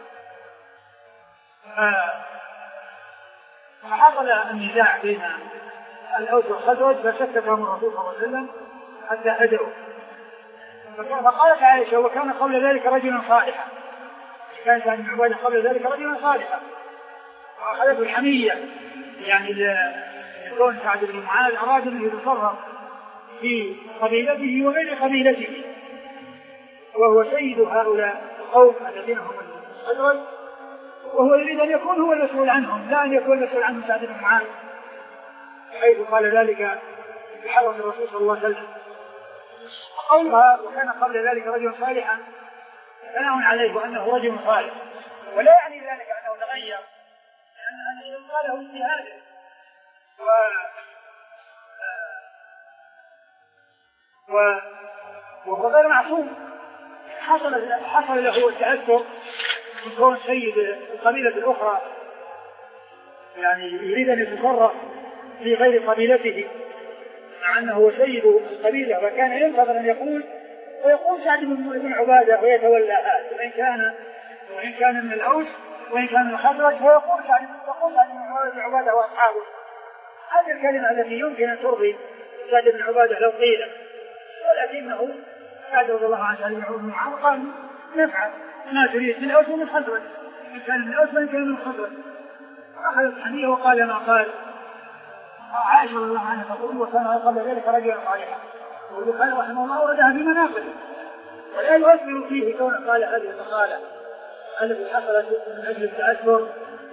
فحصل النزاع بين الأوس والخزرج فسكتهم الرسول صلى الله عليه وسلم حتى هدأوا. فقالت عائشة وكان قبل ذلك رجلا صالحا، كان سعد بن عبادة قبل ذلك رجلا صالحا، وأخذته الحمية يعني لكون سعد بن معاذ أراد أن يتصرف في قبيلته وغير قبيلته، وهو سيد هؤلاء القوم الذين هم الخزرج، وهو يريد أن يكون هو المسؤول عنهم لا أن يكون المسؤول عنهم سعد بن معاذ، حيث قال ذلك في حضرة الرسول صلى الله عليه وسلم. قولها وكان قبل ذلك رجل صالحا ثناء عليه وأنه رجل صالح، ولا يعني ذلك أنه تغير، لأن أنه قاله اجتهاده و وهو غير معصوم. حصل حصل له التأثر من كون سيد القبيلة الأخرى يعني يريد أن يتصرف في غير قبيلته مع أنه هو سيد القبيلة، وكان ينتظر أن يقول ويقول سعد بن عبادة ويتولى هذا، وإن كان وإن كان من الأوس وإن كان من الخزرج فيقول سعد بن عبادة وأصحابه. هذه الكلمة التي يمكن أن ترضي سعد بن عبادة لو قيل، ولكنه سعد رضي الله عنه سعد بن عبادة قال نفعل ما تريد من الأوس ومن الخزرج، إن كان من الأوس وإن كان من الخزرج. أخذ الحديث وقال ما قال. عائشة رضي الله عنها تقول وكان قبل ذلك رجلا صالحا، والبخاري رحمه الله وردها في مناقبه ولا يؤثر فيه كون قال هذه المقالة التي حصلت من أجل التأثر،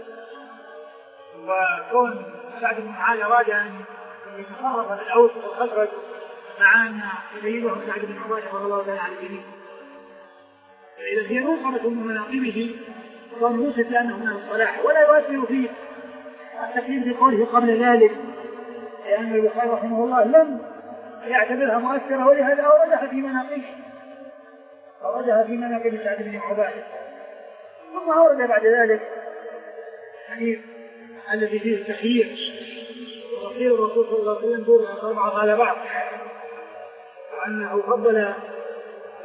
وكون سعد بن معاذ أراد أن يتصرف في الأوس والخزرج مع أن سيده سعد بن عبادة رضي الله تعالى عنه. فإذا هي منقبة من مناقبه وموصف لأنه من الصلاح ولا يؤثر فيه التكليم بقوله قبل ذلك، لأن البخاري رحمه الله لم يعتبرها مؤثرة ولهذا أوردها في مناقبه أوردها في مناقب سعد بن عبادة. ثم أورد بعد ذلك الحديث الذي فيه التخيير وتخيير الرسول صلى الله عليه وسلم دون أن بعض على بعض، وأنه فضل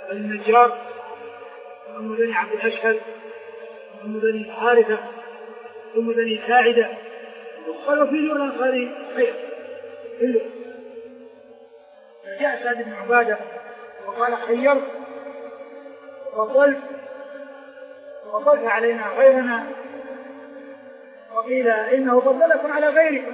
النجار ثم بني عبد الأشهل ثم بني حارثة ثم بني ساعدة، قالوا في ذو الأنصار خير كله. فجاء سعد بن عبادة وقال خيرت وفضلت وفضلت علينا خيرنا، وقيل إنه فضلكم على غيركم.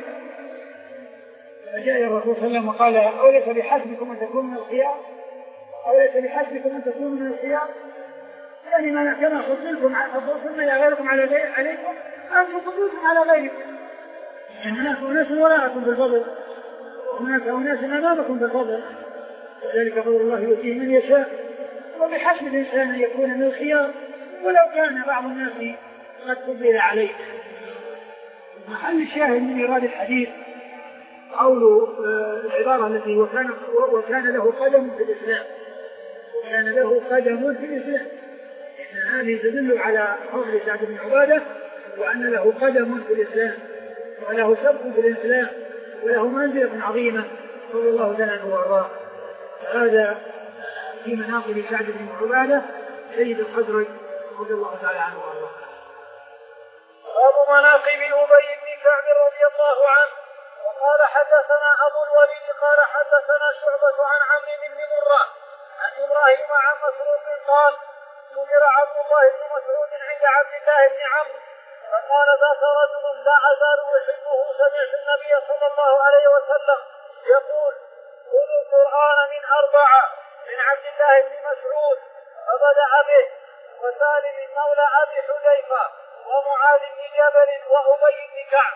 فجاء الرسول صلى الله عليه وسلم وقال أوليس بحسبكم أن تكونوا من الخيار؟ أوليس بحسبكم أن تكونوا من الخيار؟ يعني ما كما فضلتم على غيركم على غير عليكم أنتم فضلتم على غيركم. يعني هناك أناس وراءكم بالفضل، وهناك أناس أمامكم بالفضل، وذلك فضل الله يؤتيه من يشاء، وبحسب الإنسان أن يكون من الخيار ولو كان بعض الناس قد فضل عليه. محل الشاهد من إيراد الحديث قول العبارة التي وكان, وكان له قدم في الإسلام، وكان له قدم في الإسلام، إن هذه تدل على فضل سعد بن عبادة وأن له قدم في الإسلام وله سبق في الإسلام وله منزلة عظيمة صلى الله تعالى عنه وأرضاه. هذا في مناقب سعد بن عبادة سيد الخزرج رضي الله تعالى عنه وأرضاه. باب مناقب أبي بن كعب رضي الله عنه. وقال حدثنا أبو الوليد قال حدثنا شعبة عن عمرو بن مرة عن إبراهيم عن مسروق قال سمر عبد الله بن مسعود عند عبد الله بن عمرو فقال ذاك رجل لا أزال أحبه سمعت النبي صلى الله عليه وسلم يقول خذوا القرآن من أربعة من عبد الله بن مسعود فبدأ به وسالم مولى أبي حذيفة ومعاذ بن جبل وأبي بن كعب.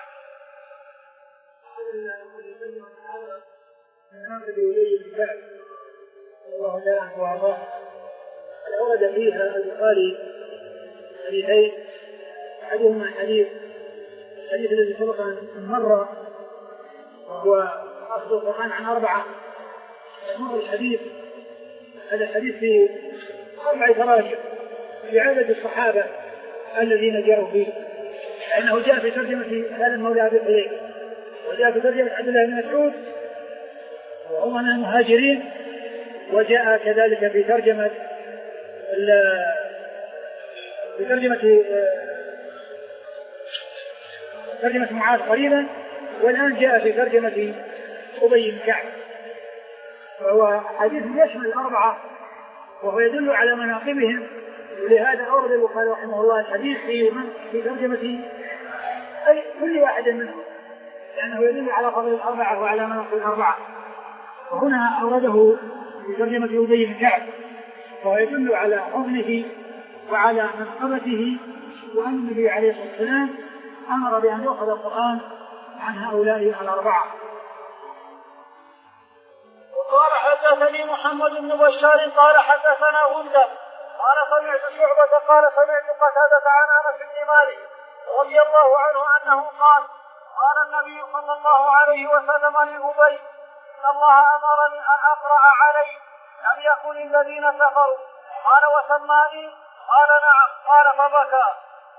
الله تعالى عنه وارضاه. ورد فيها البخاري حديثين، احدهما حديث الحديث الذي سبق ان مر وهو اخذ القرآن عن اربعه. مر الحديث هذا الحديث في اربع تراجم في عدد الصحابه الذين جاءوا فيه، لانه جاء في ترجمه هذا المولى ابي حذيفه، وجاء في ترجمة عبد الله بن مسعود وهم من المهاجرين، وجاء كذلك في ترجمة في ترجمة ترجمة معاذ قريبا، والآن جاء في ترجمة أبي بن كعب. فهو حديث يشمل الأربعة وهو يدل على مناقبهم، ولهذا أورد البخاري رحمه الله الحديث في في ترجمة أي كل واحد منهم، لأنه يدل على فضل الأربعة وعلى مناقب الأربعة. وهنا أورده في ترجمة أبي بن كعب، وهو يدل على فضله وعلى منقبته، وأن النبي عليه الصلاة والسلام أمر بأن يأخذ القرآن عن هؤلاء الأربعة. وقال حدثني محمد بن بشار قال حدثنا غندر قال سمعت شعبة قال سمعت قتادة عن أنس بن مالك رضي الله عنه أنه قال قال النبي صلى الله عليه وسلم لأبي إن الله أمرني أن أقرأ عليه لم يكن الذين كفروا قال وسماني قال نعم قال فبكى.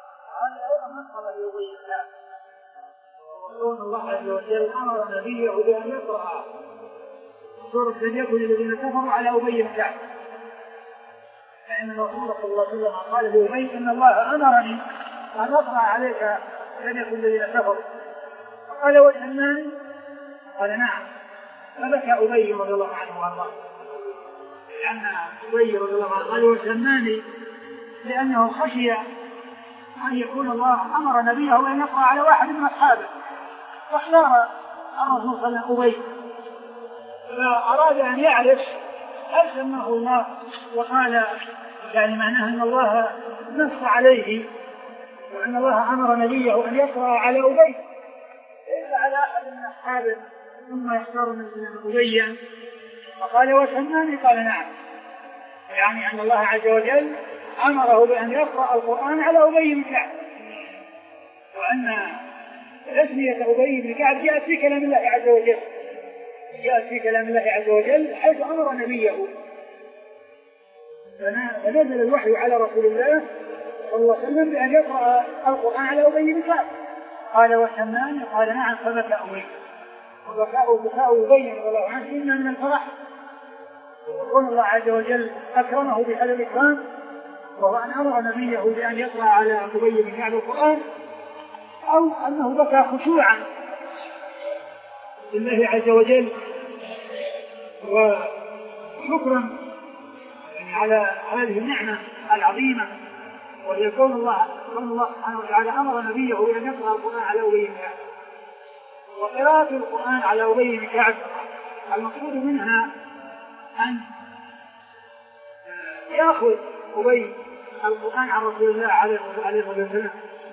وقال الله عز وجل أمر نبيه بأن يقرأ سورة لم يكن الذين كفروا على أبي بن كعب، لأن الرسول صلى الله عليه وسلم قال لأبي إن الله أمرني أن أقرأ عليك لم يكن الذين كفروا. قال وسماني قال نعم، فبكى أبي رضي الله عنه وارضاه، لأن أبي رضي الله عنه قال وسماني لأنه خشي أن يكون الله أمر نبيه أن يقرأ على واحد من أصحابه، فاختار الرسول صلى الله عليه وسلم أبي، فأراد أن يعرف هل سماه الله وقال يعني معناه أن الله نص عليه وأن الله أمر نبيه أن يقرأ على أبي ليس على أحد من أصحابه، ثم يختار من أبي فقال وسماني قال نعم، يعني أن الله عز وجل أمره بأن يقرأ القرآن على أبي بن كعب، وأن تسمية أبي بن كعب جاءت في كلام الله عز وجل، جاءت في كلام الله عز وجل حيث أمر نبيه. فنزل الوحي على رسول الله صلى الله عليه وسلم بأن يقرأ القرآن على أبي بن كعب، قال وسماني قال نعم، فبكى أبي، وبكاء بكاء أبي رضي الله عنه إما من الفرح وكون الله عز وجل أكرمه بهذا الإكرام، وهو أن أمر نبيه بأن يقرأ على أبي بن كعب القرآن، أو أنه بكى خشوعا لله عز وجل وشكرا يعني على هذه النعمة العظيمة، وهي كون الله كون الله سبحانه وتعالى أمر نبيه أن يقرأ القرآن على أبي بن كعب. وقراءة القرآن على أبي بن كعب المقصود منها أن يأخذ أبي القرآن عن رسول الله عليه الصلاة والسلام،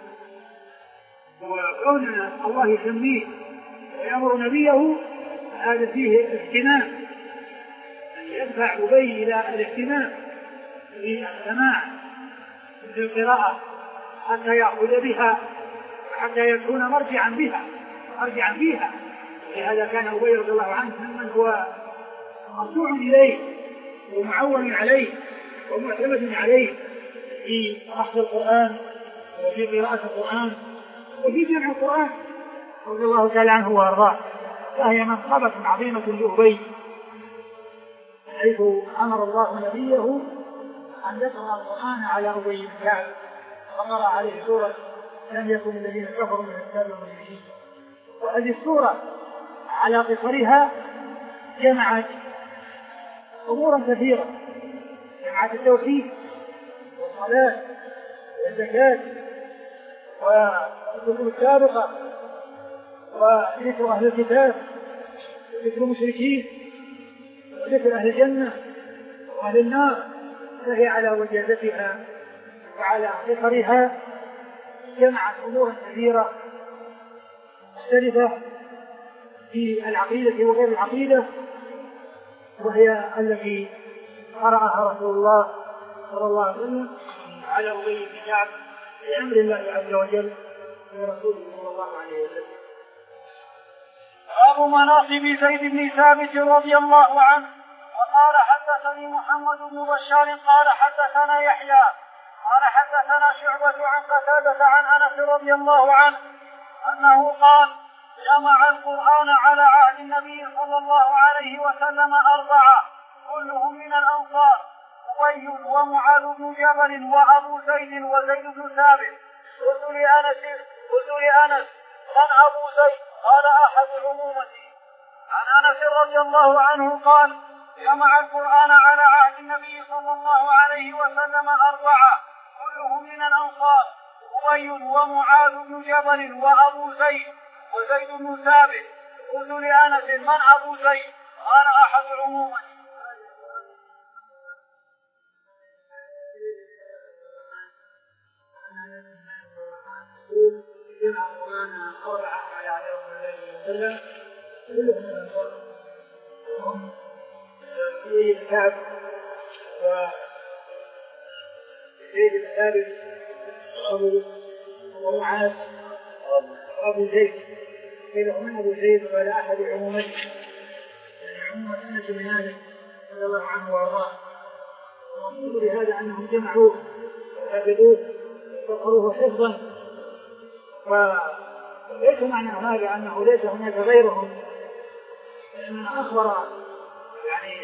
وكون الله يسميه ويأمر نبيه هذا فيه اهتمام، يدفع أبي إلى الاهتمام في السماع في القراءة حتى يأخذ بها حتى يكون مرجعا بها مرجعا فيها. لهذا كان أبي رضي الله عنه ممن هو مرجوع إليه ومعول عليه ومعتمد عليه في أخذ القرآن وفي قراءة القرآن وفي جمع القرآن رضي الله تعالى عنه وأرضاه. فهي منقبة عظيمة لأبي، حيث أمر الله نبيه أن يقرأ القرآن على أبي بن كعب، فقرأ عليه سورة لم يكن الذين كفروا من الكتاب والمشركين. وهذه السورة على قصرها جمعت أمورا كثيرة، جمعت التوحيد والصلاة والزكاة والكتب السابقة وذكر أهل الكتاب وذكر المشركين وذكر أهل الجنة وأهل النار. فهي على وجازتها وعلى قصرها جمعت أمورا كثيرة مختلفة في العقيدة وغير العقيدة، وهي التي قرأها رسول الله صلى الله عليه وسلم على أبي بن كعب بأمر الله عز وجل ورسوله صلى الله عليه وسلم. باب مناقب زيد بن ثابت رضي الله عنه. وقال حدثني محمد بن بشار قال حدثنا يحيى قال حدثنا شعبة عن قتادة عن أنس رضي الله عنه أنه قال جمع القرآن على عهد النبي صلى الله عليه وسلم أربعة كلهم من الأنصار: أبي ومعاذ بن جبل وأبو زيد وزيد بن ثابت. قلت لأنس قلت لأنس من أبو زيد؟ قال أحد عمومته. عن أنس رضي الله عنه قال جمع القرآن على عهد النبي صلى الله عليه وسلم أربعة كلهم من الأنصار: أبي ومعاذ بن جبل وأبو زيد وزيد بن ثابت. قلت لأنس من أبو زيد؟ قال أحد عمومته. جمع القرآن أربعة على عهد رسول الله صلى الله عليه وسلم كلهم من الأنصار، وهم أبي بن كعب وزيد بن ثابت ومعاذ وأبو زيد. قيل من أبو زيد؟ قال أحد عمومته، يعني عمومة أنس بن مالك رضي الله عنه وأرضاه. ومقصود بهذا أنهم جمعوه وحفظوه وقروه حفظا، وليس معنى هذا أنه ليس هناك غيرهم، لأن أخبر يعني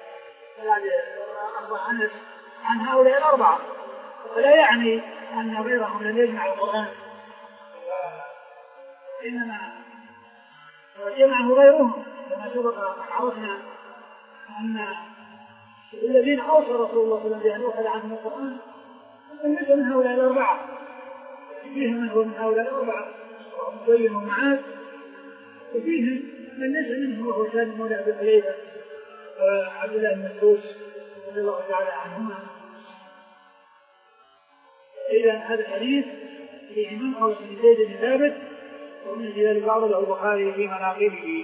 أخبر أنس عن هؤلاء الأربعة، فلا يعني أن غيرهم لم يجمعوا القرآن، إنما جمعه غيرهم. كما سبق أن عرفنا أن الذين أوصى رسول الله صلى الله عليه وسلم بأن يؤخذ عنهم القرآن من ليس من هؤلاء الأربعة، فيهم من هو من هؤلاء الأربعة أبي ومعاذ، وفيهم من ليس منهم وهو سالم مولى أبي حذيفة وعبد الله بن مسعود رضي الله تعالى عنهما. إذا هذا الحديث فيه منقبة من زيد بن ثابت، ومن ذلك بعض له البخاري في مناقبه.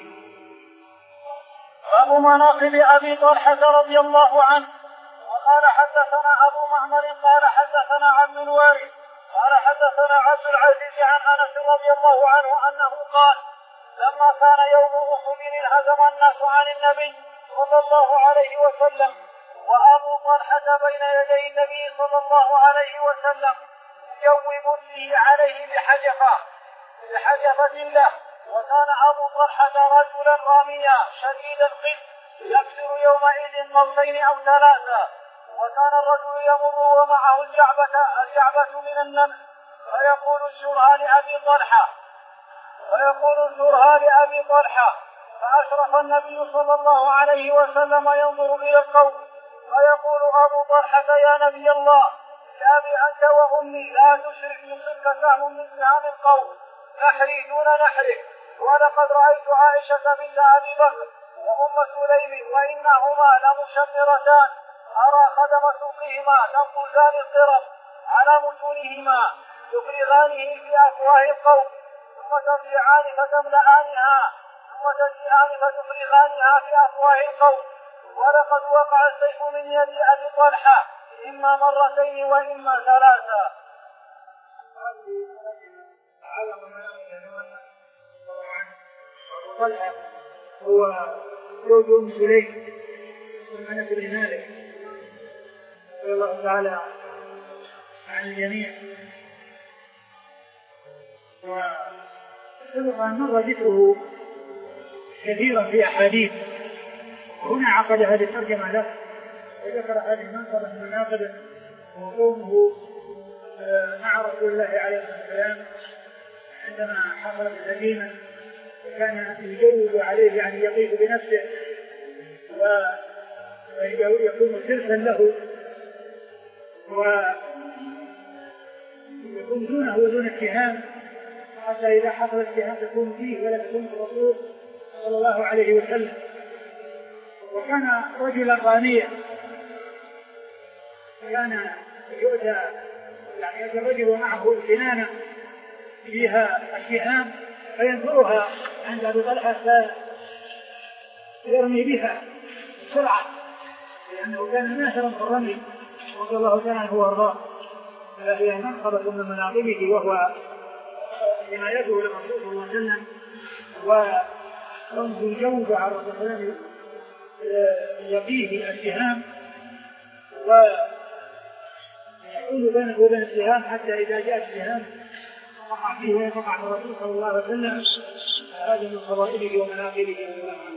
باب مناقب أبي طلحة رضي الله عنه. وقال حدثنا أبو معمر قال حدثنا عبد الوارث قال حدثنا عبد العزيز عن أنس رضي الله عنه أنه قال لما كان يوم أحد انهزم الناس عن النبي صلى الله عليه وسلم وأبو طلحة بين يدي النبي صلى الله عليه وسلم يجوب به عليه بحجفة بحجفة له. وكان أبو طلحة رجلا راميا شديد القس يكسر يومئذ قوسين أو ثلاثة. وكان الرجل يمر ومعه الجعبة الجعبة من النمل فيقول انشرها لأبي طلحة فيقول انشرها لأبي طلحة فأشرف النبي صلى الله عليه وسلم ينظر إلى القوم فيقول أبو طلحة يا نبي الله بأبي أنت وأمي لا تشرك يصبك سهم من سهام القوم نحري دون نحرك ولقد رأيت عائشة بنت أبي بكر وأم سليم وإنهما لمشمرتان أرى خدم سوقهما تنقلان القرب على متونهما يفرغانه في أفواه القوم ثم ترجعان فتملأانها ثم تجيئان فتفرغانها في أفواه القوم ولقد وقع السيف من يد أبي طلحة إما مرتين وإما ثلاثا. طلحة هو زوج أم سليم أنس بن مالك رضي الله تعالى عن الجميع. وسبق أن مر ذكره كثيرا في أحاديث هنا عقد هذه الترجمة له وذكر هذه المنقبة من مناقبه وقومه مع رسول الله عليه الصلاة والسلام عندما حصلت الهزيمة وكان يجوز عليه يعني يطيف بنفسه ويكون سرسا له ويكون دونه ودون اتهام حتى إذا حصل اتهام تكون فيه ولا تكون في الرسول صلى الله عليه وسلم. وكان رجلا رانيا كان يؤتى يعني يأتي الرجل ومعه سنانة فيها السهام فينثرها عند أبي طلحة فيرمي بها بسرعة لأنه كان ناثرا في الرمي رضي الله تعالى عنه وارضاه. فهي منقبة من مناقبه وهو حمايته للرسول صلى الله عليه وسلم وكونه يجوز على الرسول صلى الله عليه وسلم يقيه السهام ويحول بينه وبين السهام حتى إذا جاء السهام وقع فيه ويقع الرسول صلى الله عليه وسلم. هذا من فضائله ومناقبه.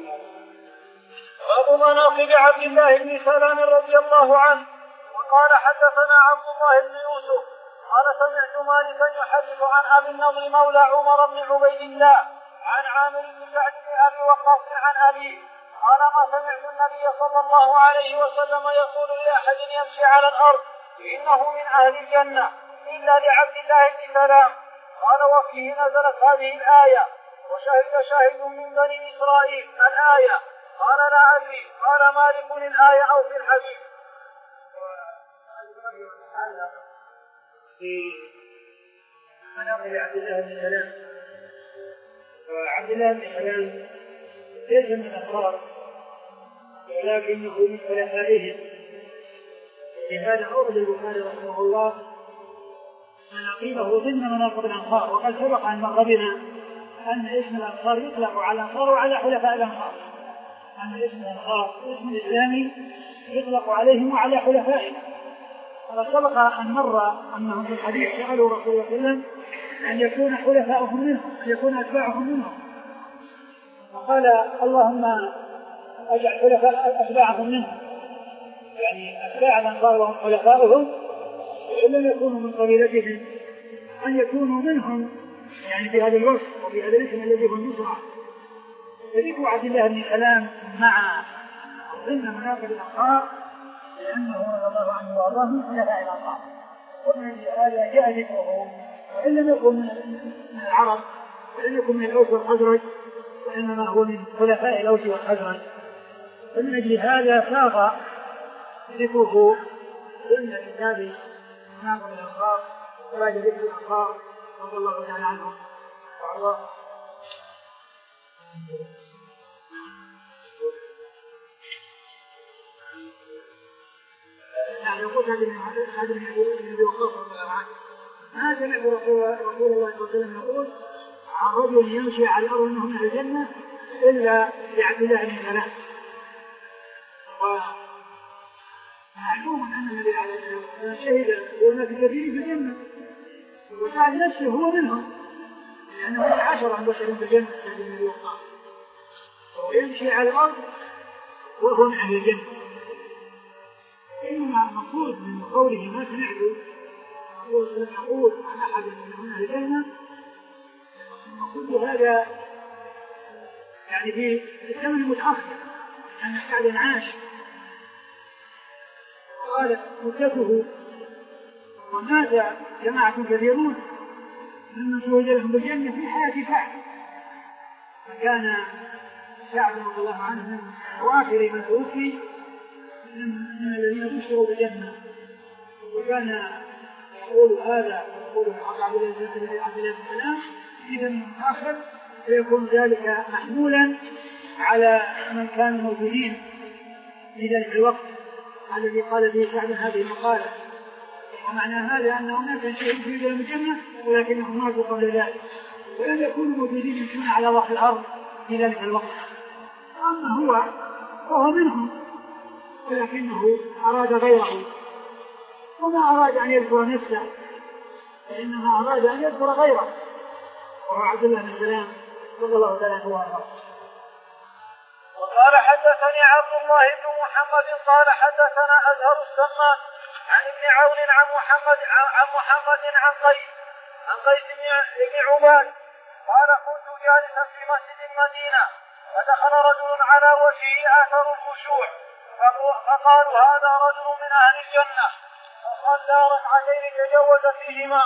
باب مناقب عبد الله بن سلام رضي الله عنه. وقال حدثنا عبد الله بن يوسف قال سمعت مالكا يحدث عن ابي النضر مولى عمر بن عبيد الله عن عامر بن سعد بن ابي وقاص عن ابيه قال ما سمعت النبي صلى الله عليه وسلم يقول لاحد يمشي على الارض انه من اهل الجنه الا لعبد الله بن سلام. قال وفيه نزلت هذه الايه وشهد شاهد من بني اسرائيل الايه. قال لا ادري قال مالك الايه او في الحديث. في مناقب عبد الله بن سلام. وعبد الله بن سلام ليس من الأنصار ولكنه من خلفائهم. لهذا أورد البخاري رحمه الله مناقبه ضمن مناقب الأنصار. وقد سبق أن مر بنا أن اسم الأنصار يطلق على الأنصار وعلى حلفاء الأنصار. أن اسم الأنصار اسم الإسلامي يطلق عليهم وعلى حلفائهم. فسبق أن مر أنهم في الحديث سألوا رسول الله صلى الله عليه وسلم أن يكون حلفاؤهم منهم أن يكون أتباعهم منهم فقال اللهم أجعل حلفاء أتباعهم منهم يعني أتباع الأنصار وهم حلفاؤهم وإن لم يكونوا من قبيلتهم أن يكونوا منهم يعني في هذا الوصف وفي هذا الاسم الذي هو النصرة. فذكر عبد الله بن سلام مع ضمن مناقب الأنصار لأنه رضي الله عنه وأرضاه من خلفاء الأنصار. ومن هذا جاء ذكره وإن لم يكن من العرب وإن يكن من الأوس والخزرج وإنما هو من خلفاء الأوس والخزرج. فمن أجل هذا ساغ ذكره ضمن كتاب مناقب الأنصار وبعد ذكر الأنصار رضي الله تعالى عنهم وأرضاه. يعني يقول هذا هذا من الذي وقف ما سمعت رسول الله صلى الله عليه وسلم يقول عن رجل يمشي على الأرض أنه من الجنة إلا لعبد الله بن سلام. ومعلوم أن النبي عليه الصلاة والسلام شهد وما في كثير في الجنة وسعد نفسه هو منهم لأنه من عشرة عن بشر في الجنة الذي يوقع ويمشي على الأرض وهو من أهل الجنة. إنما المقصود من قوله ما سمعت يقول عن أحد من أهل الجنة كل هذا يعني في الزمن المتأخر أن سعد عاش قالت مدته ومات جماعة كثيرون ممن توجد لهم بالجنة في حياة سعد، فكان سعد رضي الله عنه من أواخر من توفي من الذين بشروا بالجنة، وكان يقول هذا يقول عبد الله بن سلام إذا متأخر فيكون ذلك محمولا على من كانوا موجودين في ذلك الوقت الذي قال فيه سعد هذه المقالة. ومعنى هذا أن هناك شيء في الجنة ولكنهم ماتوا قبل ذلك ولم يكونوا موجودين يمشون على وجه الأرض في ذلك الوقت. أما هو فهو منهم ولكنه أراد غيره وما أراد أن يذكر نفسه وإنما أراد أن يذكر غيره وهو عبد الله بن سلام رضي الله تعالى عنه وارضاه. وقال حدثني عبد الله بن محمد قال حدثنا أزهر السمان عن ابن عون عن محمد عن محمد عن قيس عن قيس بن عباد قال كنت جالسا في مسجد المدينة فدخل رجل على وجهه آثر الخشوع فقالوا هذا رجل من أهل الجنة فصلى ركعتين تجوز فيهما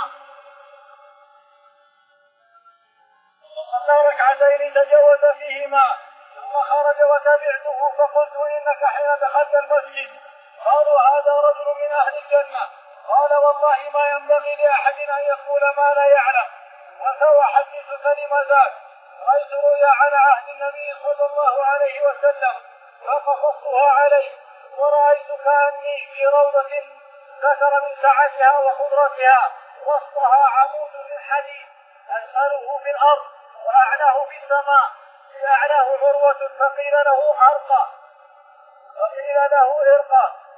فصلى ركعتين تجوز فيهما ثم خرج وتبعته فقلت إنك حين دخلت المسجد قالوا هذا رجل من أهل الجنة قال والله ما ينبغي لأحد أن يقول ما لا يعلم وسأحدثك لما ذاك رأيت رؤيا على عهد النبي صلى الله عليه وسلم فقصصتها عليه ورأيت كأني في روضة ذكر من سعتها وخضرتها وسطها عمود من حديد أسفله في الأرض وأعلاه في السماء أعلاه عروة فقيل له أرقى وقيل له إرقى